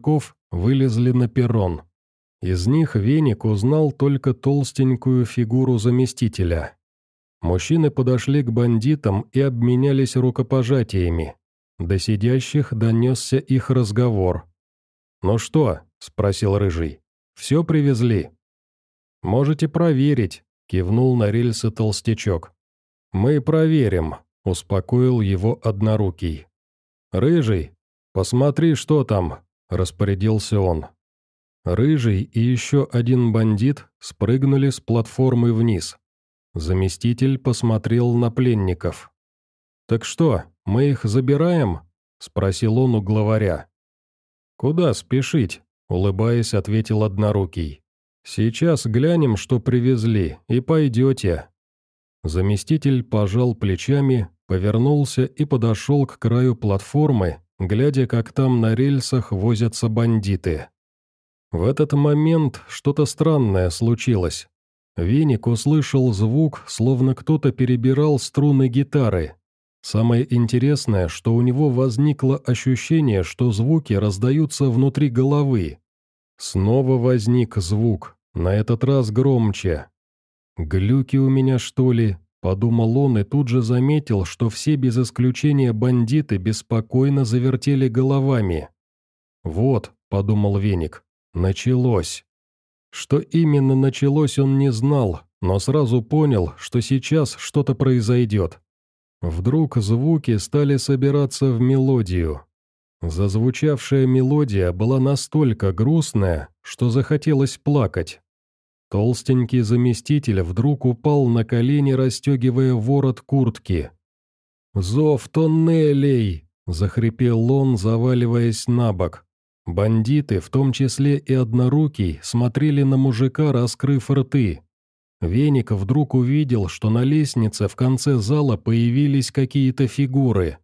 вылезли на перрон. Из них Веник узнал только толстенькую фигуру заместителя. Мужчины подошли к бандитам и обменялись рукопожатиями. До сидящих донесся их разговор. «Ну что?» – спросил Рыжий. «Все привезли?» «Можете проверить», – кивнул на рельсы толстячок. «Мы проверим», – успокоил его Однорукий. «Рыжий, посмотри, что там», – распорядился он. Рыжий и еще один бандит спрыгнули с платформы вниз. Заместитель посмотрел на пленников. «Так что, мы их забираем?» – спросил он у главаря. «Куда спешить?» – улыбаясь, ответил Однорукий. «Сейчас глянем, что привезли, и пойдете». Заместитель пожал плечами, повернулся и подошел к краю платформы, глядя, как там на рельсах возятся бандиты. В этот момент что-то странное случилось. Веник услышал звук, словно кто-то перебирал струны гитары. Самое интересное, что у него возникло ощущение, что звуки раздаются внутри головы. Снова возник звук, на этот раз громче. «Глюки у меня, что ли?» – подумал он и тут же заметил, что все без исключения бандиты беспокойно завертели головами. «Вот», – подумал Веник, – «началось». Что именно началось, он не знал, но сразу понял, что сейчас что-то произойдет. Вдруг звуки стали собираться в мелодию. Зазвучавшая мелодия была настолько грустная, что захотелось плакать. Толстенький заместитель вдруг упал на колени, расстегивая ворот куртки. «Зов тоннелей!» – захрипел он, заваливаясь на бок. Бандиты, в том числе и Однорукий, смотрели на мужика, раскрыв рты. Веник вдруг увидел, что на лестнице в конце зала появились какие-то фигуры.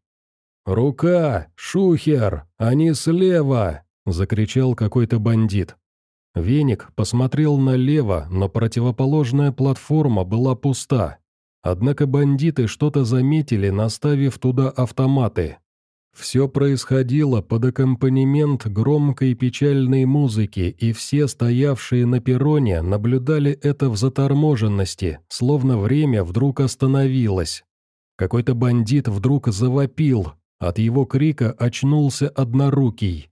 «Рука! Шухер! Они слева!» – закричал какой-то бандит. Веник посмотрел налево, но противоположная платформа была пуста. Однако бандиты что-то заметили, наставив туда автоматы. Все происходило под аккомпанемент громкой печальной музыки, и все, стоявшие на перроне, наблюдали это в заторможенности, словно время вдруг остановилось. Какой-то бандит вдруг завопил, от его крика очнулся Однорукий.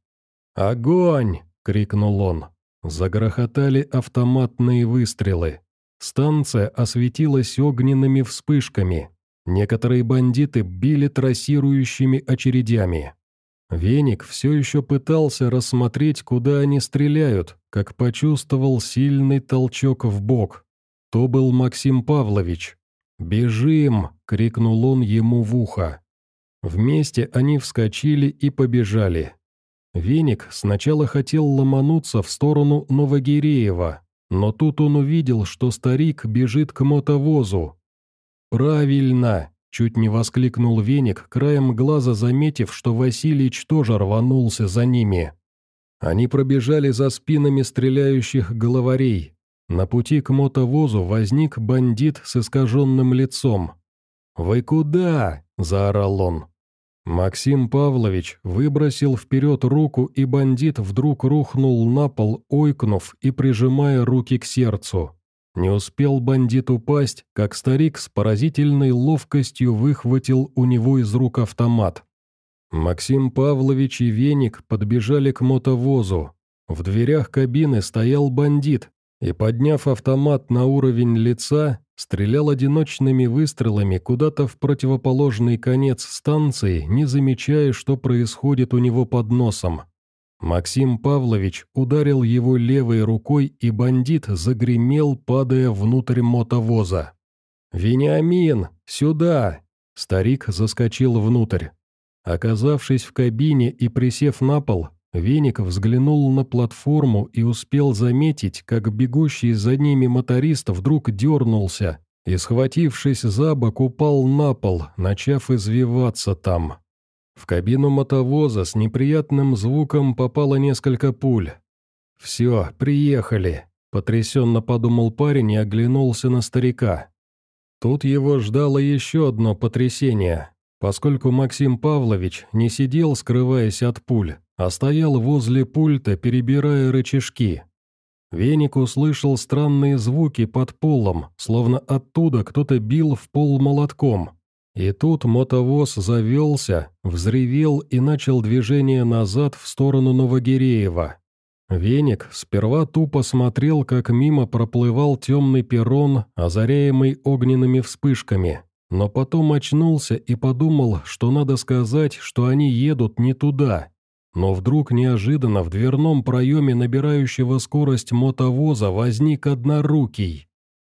«Огонь!» — крикнул он. Загрохотали автоматные выстрелы. Станция осветилась огненными вспышками. Некоторые бандиты били трассирующими очередями. Веник все еще пытался рассмотреть, куда они стреляют, как почувствовал сильный толчок в бок. То был Максим Павлович. «Бежим!» — крикнул он ему в ухо. Вместе они вскочили и побежали. Веник сначала хотел ломануться в сторону Новогиреева, но тут он увидел, что старик бежит к мотовозу. «Правильно!» – чуть не воскликнул Веник, краем глаза заметив, что Василич тоже рванулся за ними. Они пробежали за спинами стреляющих главарей. На пути к мотовозу возник бандит с искаженным лицом. «Вы куда?» – заорал он. Максим Павлович выбросил вперед руку, и бандит вдруг рухнул на пол, ойкнув и прижимая руки к сердцу. Не успел бандит упасть, как старик с поразительной ловкостью выхватил у него из рук автомат. Максим Павлович и Веник подбежали к мотовозу. В дверях кабины стоял бандит и, подняв автомат на уровень лица, стрелял одиночными выстрелами куда-то в противоположный конец станции, не замечая, что происходит у него под носом. Максим Павлович ударил его левой рукой, и бандит загремел, падая внутрь мотовоза. «Вениамин, сюда!» Старик заскочил внутрь. Оказавшись в кабине и присев на пол, Веник взглянул на платформу и успел заметить, как бегущий за ними моторист вдруг дернулся и, схватившись за бок, упал на пол, начав извиваться там. В кабину мотовоза с неприятным звуком попало несколько пуль. «Все, приехали», — потрясенно подумал парень и оглянулся на старика. Тут его ждало еще одно потрясение, поскольку Максим Павлович не сидел, скрываясь от пуль, а стоял возле пульта, перебирая рычажки. Веник услышал странные звуки под полом, словно оттуда кто-то бил в пол молотком. И тут мотовоз завелся, взревел и начал движение назад в сторону Новогиреева. Веник сперва тупо смотрел, как мимо проплывал темный перрон, озаряемый огненными вспышками, но потом очнулся и подумал, что надо сказать, что они едут не туда. Но вдруг неожиданно в дверном проеме набирающего скорость мотовоза возник однорукий.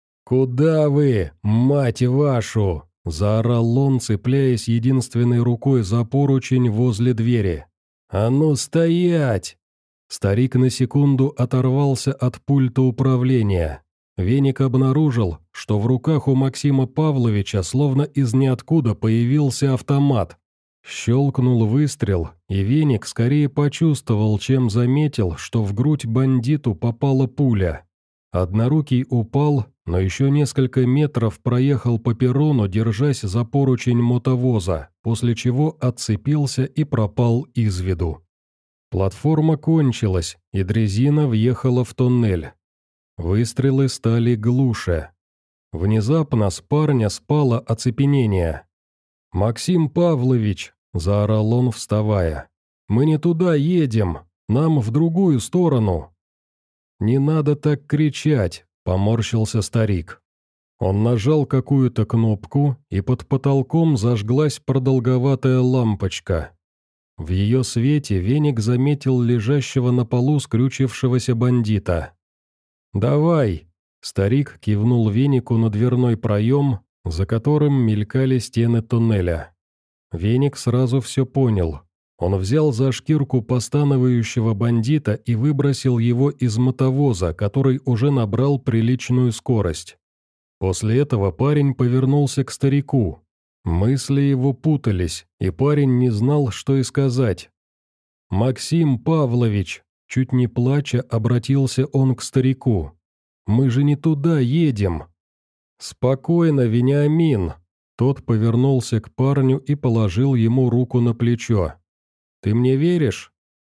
«Куда вы, мать вашу?» – заорал он, цепляясь единственной рукой за поручень возле двери. «А ну стоять!» Старик на секунду оторвался от пульта управления. Веник обнаружил, что в руках у Максима Павловича словно из ниоткуда появился автомат. Щелкнул выстрел, и Веник скорее почувствовал, чем заметил, что в грудь бандиту попала пуля. Однорукий упал, но еще несколько метров проехал по перрону, держась за поручень мотовоза, после чего отцепился и пропал из виду. Платформа кончилась, и дрезина въехала в туннель. Выстрелы стали глуше. Внезапно с парня спало оцепенение. «Максим Павлович!» – заорал он, вставая. «Мы не туда едем, нам в другую сторону!» «Не надо так кричать!» – поморщился старик. Он нажал какую-то кнопку, и под потолком зажглась продолговатая лампочка. В ее свете Веник заметил лежащего на полу скрючившегося бандита. «Давай!» – старик кивнул Венику на дверной проем, за которым мелькали стены туннеля. Веник сразу все понял. Он взял за шкирку постановающего бандита и выбросил его из мотовоза, который уже набрал приличную скорость. После этого парень повернулся к старику. Мысли его путались, и парень не знал, что и сказать. «Максим Павлович!» — чуть не плача обратился он к старику. «Мы же не туда едем!» «Спокойно, Вениамин!» Тот повернулся к парню и положил ему руку на плечо. «Ты мне веришь?»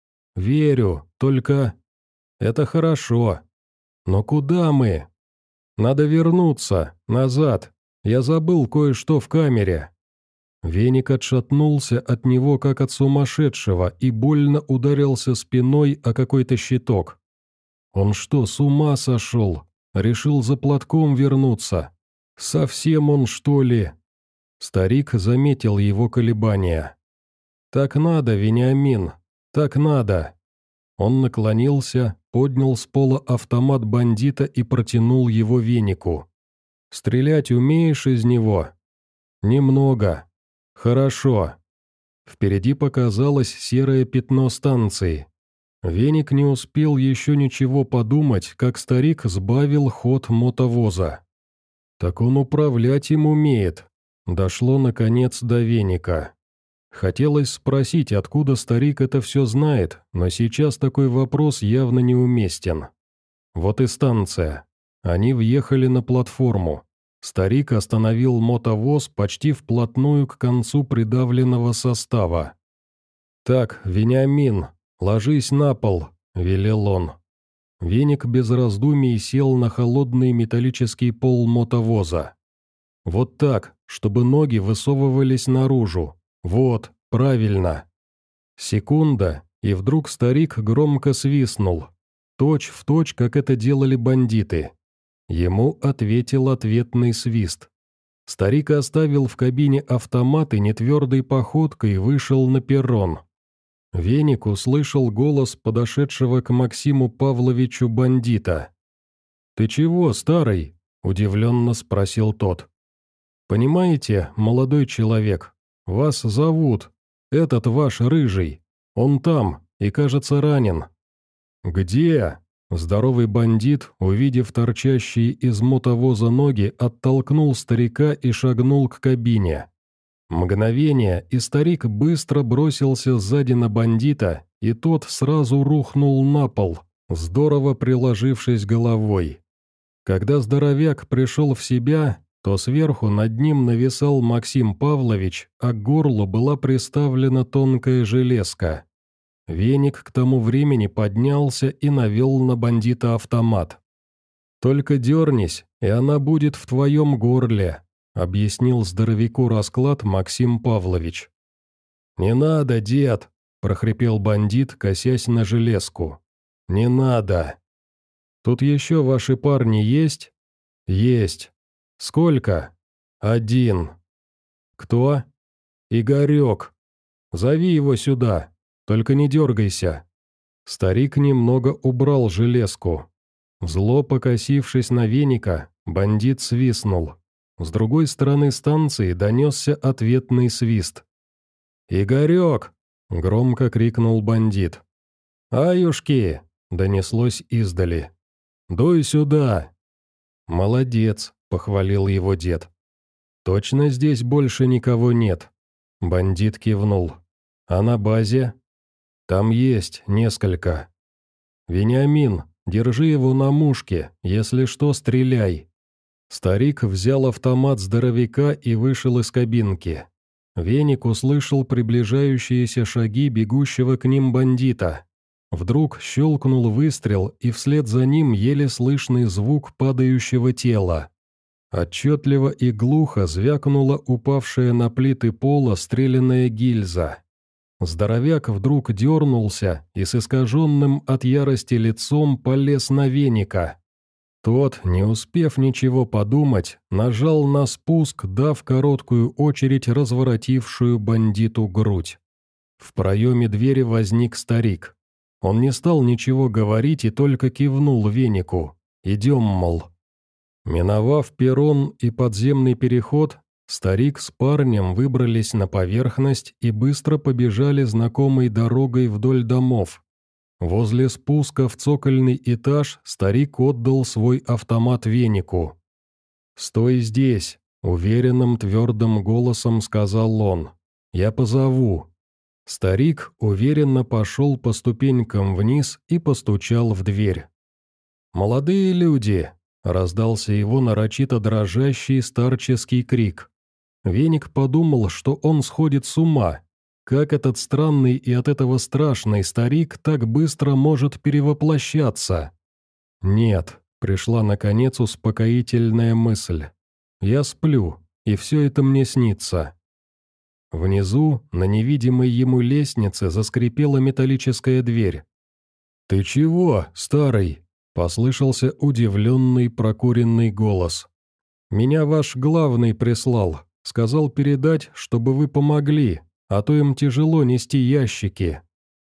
«Верю, только...» «Это хорошо. Но куда мы?» «Надо вернуться, назад. Я забыл кое-что в камере». Веник отшатнулся от него, как от сумасшедшего, и больно ударился спиной о какой-то щиток. Он что, с ума сошел? Решил за платком вернуться? Совсем он, что ли? Старик заметил его колебания. «Так надо, Вениамин, так надо». Он наклонился, поднял с пола автомат бандита и протянул его Венику. «Стрелять умеешь из него?» «Немного». «Хорошо». Впереди показалось серое пятно станции. Веник не успел еще ничего подумать, как старик сбавил ход мотовоза. «Так он управлять им умеет». Дошло, наконец, до Веника. Хотелось спросить, откуда старик это все знает, но сейчас такой вопрос явно неуместен. Вот и станция. Они въехали на платформу. Старик остановил мотовоз почти вплотную к концу придавленного состава. «Так, Вениамин, ложись на пол», — велел он. Веник без раздумий сел на холодный металлический пол мотовоза. «Вот так, чтобы ноги высовывались наружу. Вот, правильно». Секунда, и вдруг старик громко свистнул. Точь в точь, как это делали бандиты. Ему ответил ответный свист. Старик оставил в кабине автомат и нетвердой походкой вышел на перрон. Веник услышал голос подошедшего к Максиму Павловичу бандита. «Ты чего, старый?» – удивленно спросил тот. «Понимаете, молодой человек, вас зовут, этот ваш рыжий, он там и, кажется, ранен». «Где?» Здоровый бандит, увидев торчащие из мотовоза ноги, оттолкнул старика и шагнул к кабине. Мгновение, и старик быстро бросился сзади на бандита, и тот сразу рухнул на пол, здорово приложившись головой. Когда здоровяк пришел в себя, то сверху над ним нависал Максим Павлович, а к горлу была приставлена тонкая железка. Веник к тому времени поднялся и навел на бандита автомат. «Только дернись, и она будет в твоем горле», — объяснил здоровяку расклад Максим Павлович. «Не надо, дед», — прохрипел бандит, косясь на железку. «Не надо». «Тут еще ваши парни есть?» «Есть». «Сколько?» «Один». «Кто?» «Игорек. Зови его сюда, только не дергайся». Старик немного убрал железку. Зло покосившись на Веника, бандит свистнул. С другой стороны станции донесся ответный свист. «Игорек!» — громко крикнул бандит. «Аюшки!» — донеслось издали. «Дуй сюда!» «Молодец!» — похвалил его дед. «Точно здесь больше никого нет?» Бандит кивнул. «А на базе?» «Там есть несколько». «Вениамин, держи его на мушке, если что, стреляй». Старик взял автомат здоровяка и вышел из кабинки. Веник услышал приближающиеся шаги бегущего к ним бандита. Вдруг щелкнул выстрел, и вслед за ним еле слышный звук падающего тела. Отчетливо и глухо звякнула упавшая на плиты пола стрелянная гильза. Здоровяк вдруг дернулся и с искаженным от ярости лицом полез на Веника. Тот, не успев ничего подумать, нажал на спуск, дав короткую очередь, разворотившую бандиту грудь. В проеме двери возник старик. Он не стал ничего говорить и только кивнул Венику. «Идем, мол». Миновав перрон и подземный переход, старик с парнем выбрались на поверхность и быстро побежали знакомой дорогой вдоль домов. Возле спуска в цокольный этаж старик отдал свой автомат Венику. «Стой здесь», — уверенным твердым голосом сказал он. «Я позову». Старик уверенно пошел по ступенькам вниз и постучал в дверь. «Молодые люди», — раздался его нарочито дрожащий старческий крик. Веник подумал, что он сходит с ума. Как этот странный и от этого страшный старик так быстро может перевоплощаться? «Нет», — пришла наконец успокоительная мысль. «Я сплю, и все это мне снится». Внизу, на невидимой ему лестнице, заскрипела металлическая дверь. «Ты чего, старый?» — послышался удивленный прокуренный голос. «Меня ваш главный прислал, сказал передать, чтобы вы помогли, а то им тяжело нести ящики».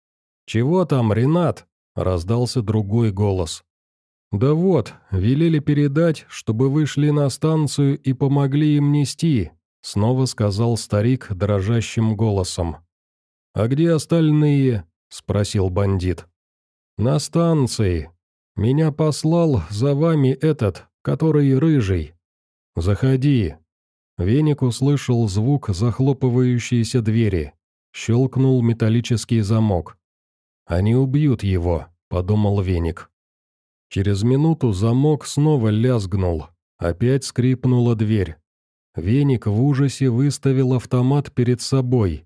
«Чего там, Ренат?» — раздался другой голос. «Да вот, велели передать, чтобы вы шли на станцию и помогли им нести», — снова сказал старик дрожащим голосом. «А где остальные?» — спросил бандит. «На станции. Меня послал за вами этот, который рыжий. Заходи». Веник услышал звук захлопывающейся двери. Щелкнул металлический замок. «Они убьют его», — подумал Веник. Через минуту замок снова лязгнул. Опять скрипнула дверь. Веник в ужасе выставил автомат перед собой.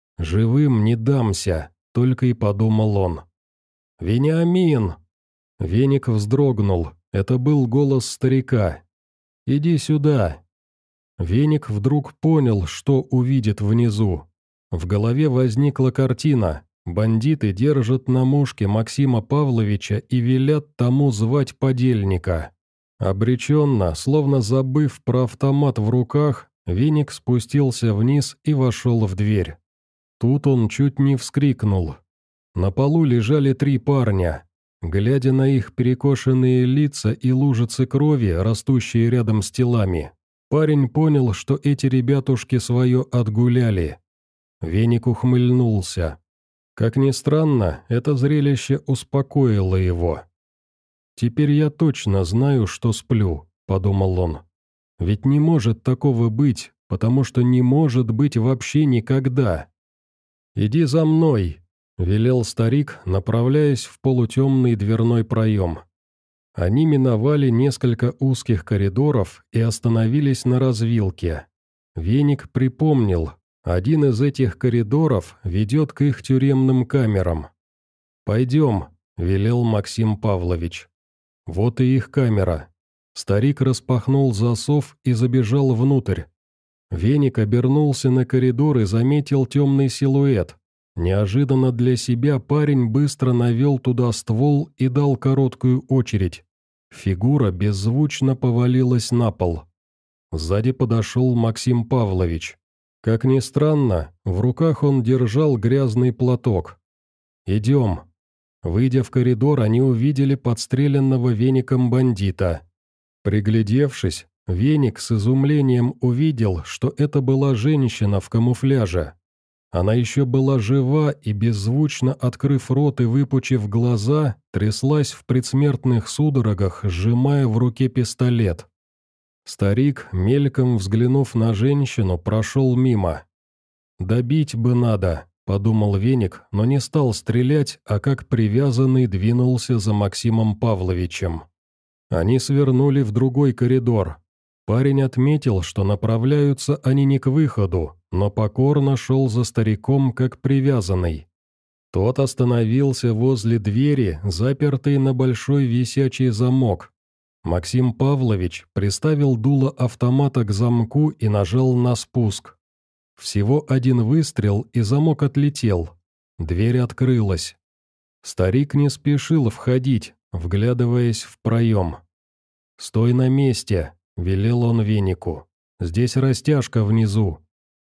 «Живым не дамся», — только и подумал он. «Вениамин!» Веник вздрогнул. Это был голос старика. «Иди сюда». Веник вдруг понял, что увидит внизу. В голове возникла картина. Бандиты держат на мушке Максима Павловича и велят тому звать подельника. Обреченно, словно забыв про автомат в руках, Веник спустился вниз и вошел в дверь. Тут он чуть не вскрикнул. На полу лежали три парня. Глядя на их перекошенные лица и лужицы крови, растущие рядом с телами, парень понял, что эти ребятушки свое отгуляли. Веник ухмыльнулся. Как ни странно, это зрелище успокоило его. «Теперь я точно знаю, что сплю», — подумал он. «Ведь не может такого быть, потому что не может быть вообще никогда». «Иди за мной», — велел старик, направляясь в полутемный дверной проем. Они миновали несколько узких коридоров и остановились на развилке. Веник припомнил, один из этих коридоров ведет к их тюремным камерам. «Пойдем», — велел Максим Павлович. Вот и их камера. Старик распахнул засов и забежал внутрь. Веник обернулся на коридор и заметил темный силуэт. Неожиданно для себя парень быстро навел туда ствол и дал короткую очередь. Фигура беззвучно повалилась на пол. Сзади подошел Максим Павлович. Как ни странно, в руках он держал грязный платок. «Идем». Выйдя в коридор, они увидели подстреленного веником бандита. Приглядевшись, Веник с изумлением увидел, что это была женщина в камуфляже. Она еще была жива и, беззвучно открыв рот и выпучив глаза, тряслась в предсмертных судорогах, сжимая в руке пистолет. Старик, мельком взглянув на женщину, прошел мимо. «Добить бы надо», — подумал Веник, но не стал стрелять, а как привязанный двинулся за Максимом Павловичем. Они свернули в другой коридор. Парень отметил, что направляются они не к выходу, но покорно шел за стариком, как привязанный. Тот остановился возле двери, запертой на большой висячий замок. Максим Павлович приставил дуло автомата к замку и нажал на спуск. Всего один выстрел, и замок отлетел. Дверь открылась. Старик не спешил входить, вглядываясь в проем. «Стой на месте», — велел он Венику. «Здесь растяжка внизу».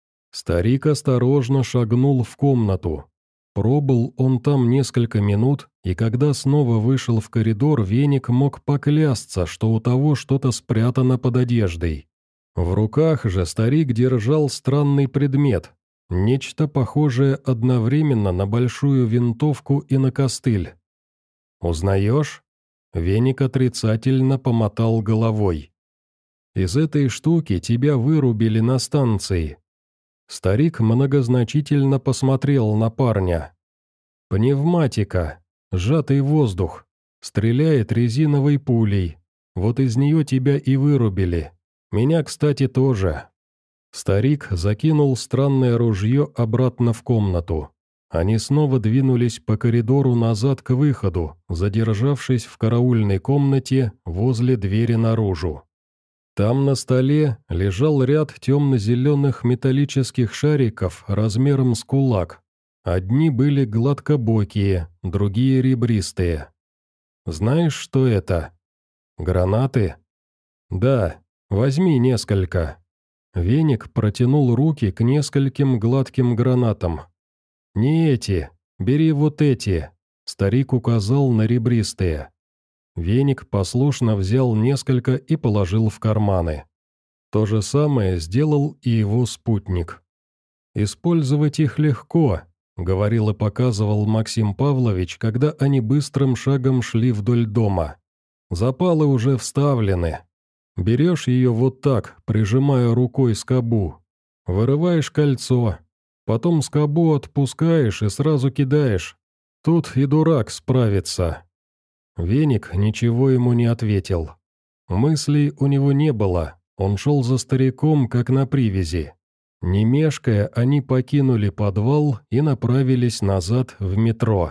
Старик осторожно шагнул в комнату. Пробыл он там несколько минут, и когда снова вышел в коридор, Веник мог поклясться, что у того что-то спрятано под одеждой. В руках же старик держал странный предмет, нечто похожее одновременно на большую винтовку и на костыль. «Узнаешь?» Веник отрицательно помотал головой. «Из этой штуки тебя вырубили на станции». Старик многозначительно посмотрел на парня. «Пневматика, сжатый воздух, стреляет резиновой пулей. Вот из нее тебя и вырубили. Меня, кстати, тоже». Старик закинул странное ружье обратно в комнату. Они снова двинулись по коридору назад к выходу, задержавшись в караульной комнате возле двери наружу. Там на столе лежал ряд темно-зеленых металлических шариков размером с кулак. Одни были гладкобокие, другие ребристые. «Знаешь, что это?» «Гранаты?» «Да, возьми несколько». Веник протянул руки к нескольким гладким гранатам. «Не эти, бери вот эти», — старик указал на ребристые. Веник послушно взял несколько и положил в карманы. То же самое сделал и его спутник. «Использовать их легко», — говорил и показывал Максим Павлович, когда они быстрым шагом шли вдоль дома. «Запалы уже вставлены. Берешь ее вот так, прижимая рукой скобу. Вырываешь кольцо. Потом скобу отпускаешь и сразу кидаешь. Тут и дурак справится». Веник ничего ему не ответил. Мыслей у него не было, он шел за стариком, как на привязи. Не мешкая, они покинули подвал и направились назад в метро.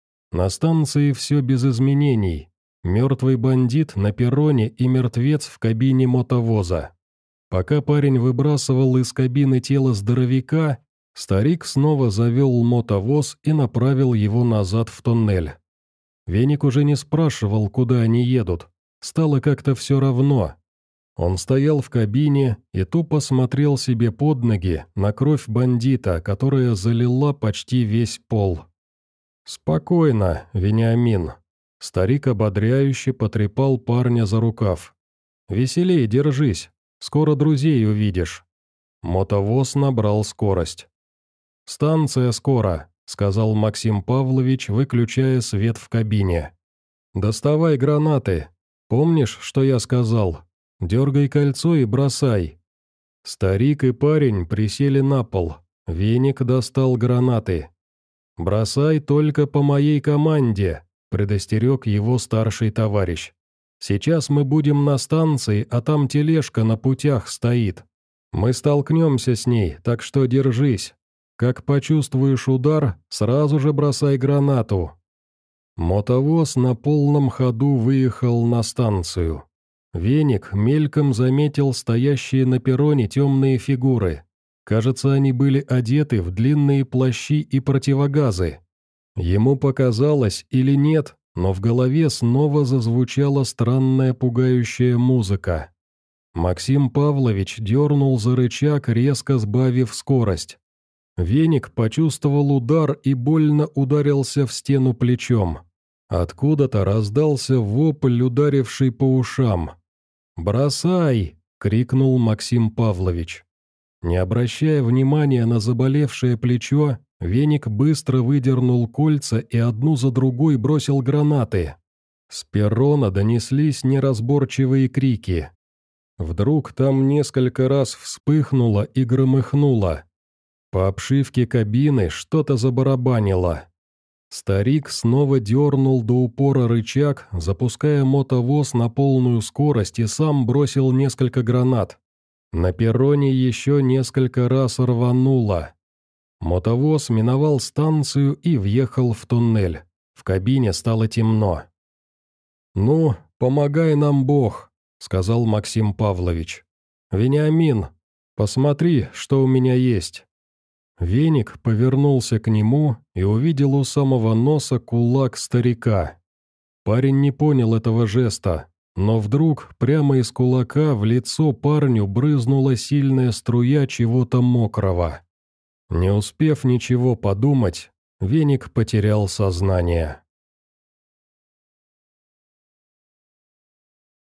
На станции все без изменений. Мертвый бандит на перроне и мертвец в кабине мотовоза. Пока парень выбрасывал из кабины тело здоровяка, старик снова завел мотовоз и направил его назад в туннель. Веник уже не спрашивал, куда они едут. Стало как-то все равно. Он стоял в кабине и тупо смотрел себе под ноги на кровь бандита, которая залила почти весь пол. «Спокойно, Вениамин». Старик ободряюще потрепал парня за рукав. «Веселей держись, скоро друзей увидишь». Мотовоз набрал скорость. «Станция скоро», — сказал Максим Павлович, выключая свет в кабине. «Доставай гранаты. Помнишь, что я сказал? Дергай кольцо и бросай». Старик и парень присели на пол. Веник достал гранаты. «Бросай только по моей команде», — предостерег его старший товарищ. «Сейчас мы будем на станции, а там тележка на путях стоит. Мы столкнемся с ней, так что держись. Как почувствуешь удар, сразу же бросай гранату. Мотовоз на полном ходу выехал на станцию. Веник мельком заметил стоящие на перроне темные фигуры. Кажется, они были одеты в длинные плащи и противогазы. Ему показалось или нет, но в голове снова зазвучала странная пугающая музыка. Максим Павлович дернул за рычаг, резко сбавив скорость. Веник почувствовал удар и больно ударился в стену плечом. Откуда-то раздался вопль, ударивший по ушам. «Бросай!» — крикнул Максим Павлович. Не обращая внимания на заболевшее плечо, Веник быстро выдернул кольца и одну за другой бросил гранаты. С перрона донеслись неразборчивые крики. Вдруг там несколько раз вспыхнуло и громыхнуло. По обшивке кабины что-то забарабанило. Старик снова дернул до упора рычаг, запуская мотовоз на полную скорость, и сам бросил несколько гранат. На перроне еще несколько раз рвануло. Мотовоз миновал станцию и въехал в туннель. В кабине стало темно. «Ну, помогай нам Бог», — сказал Максим Павлович. «Вениамин, посмотри, что у меня есть». Веник повернулся к нему и увидел у самого носа кулак старика. Парень не понял этого жеста, но вдруг прямо из кулака в лицо парню брызнула сильная струя чего-то мокрого. Не успев ничего подумать, Веник потерял сознание.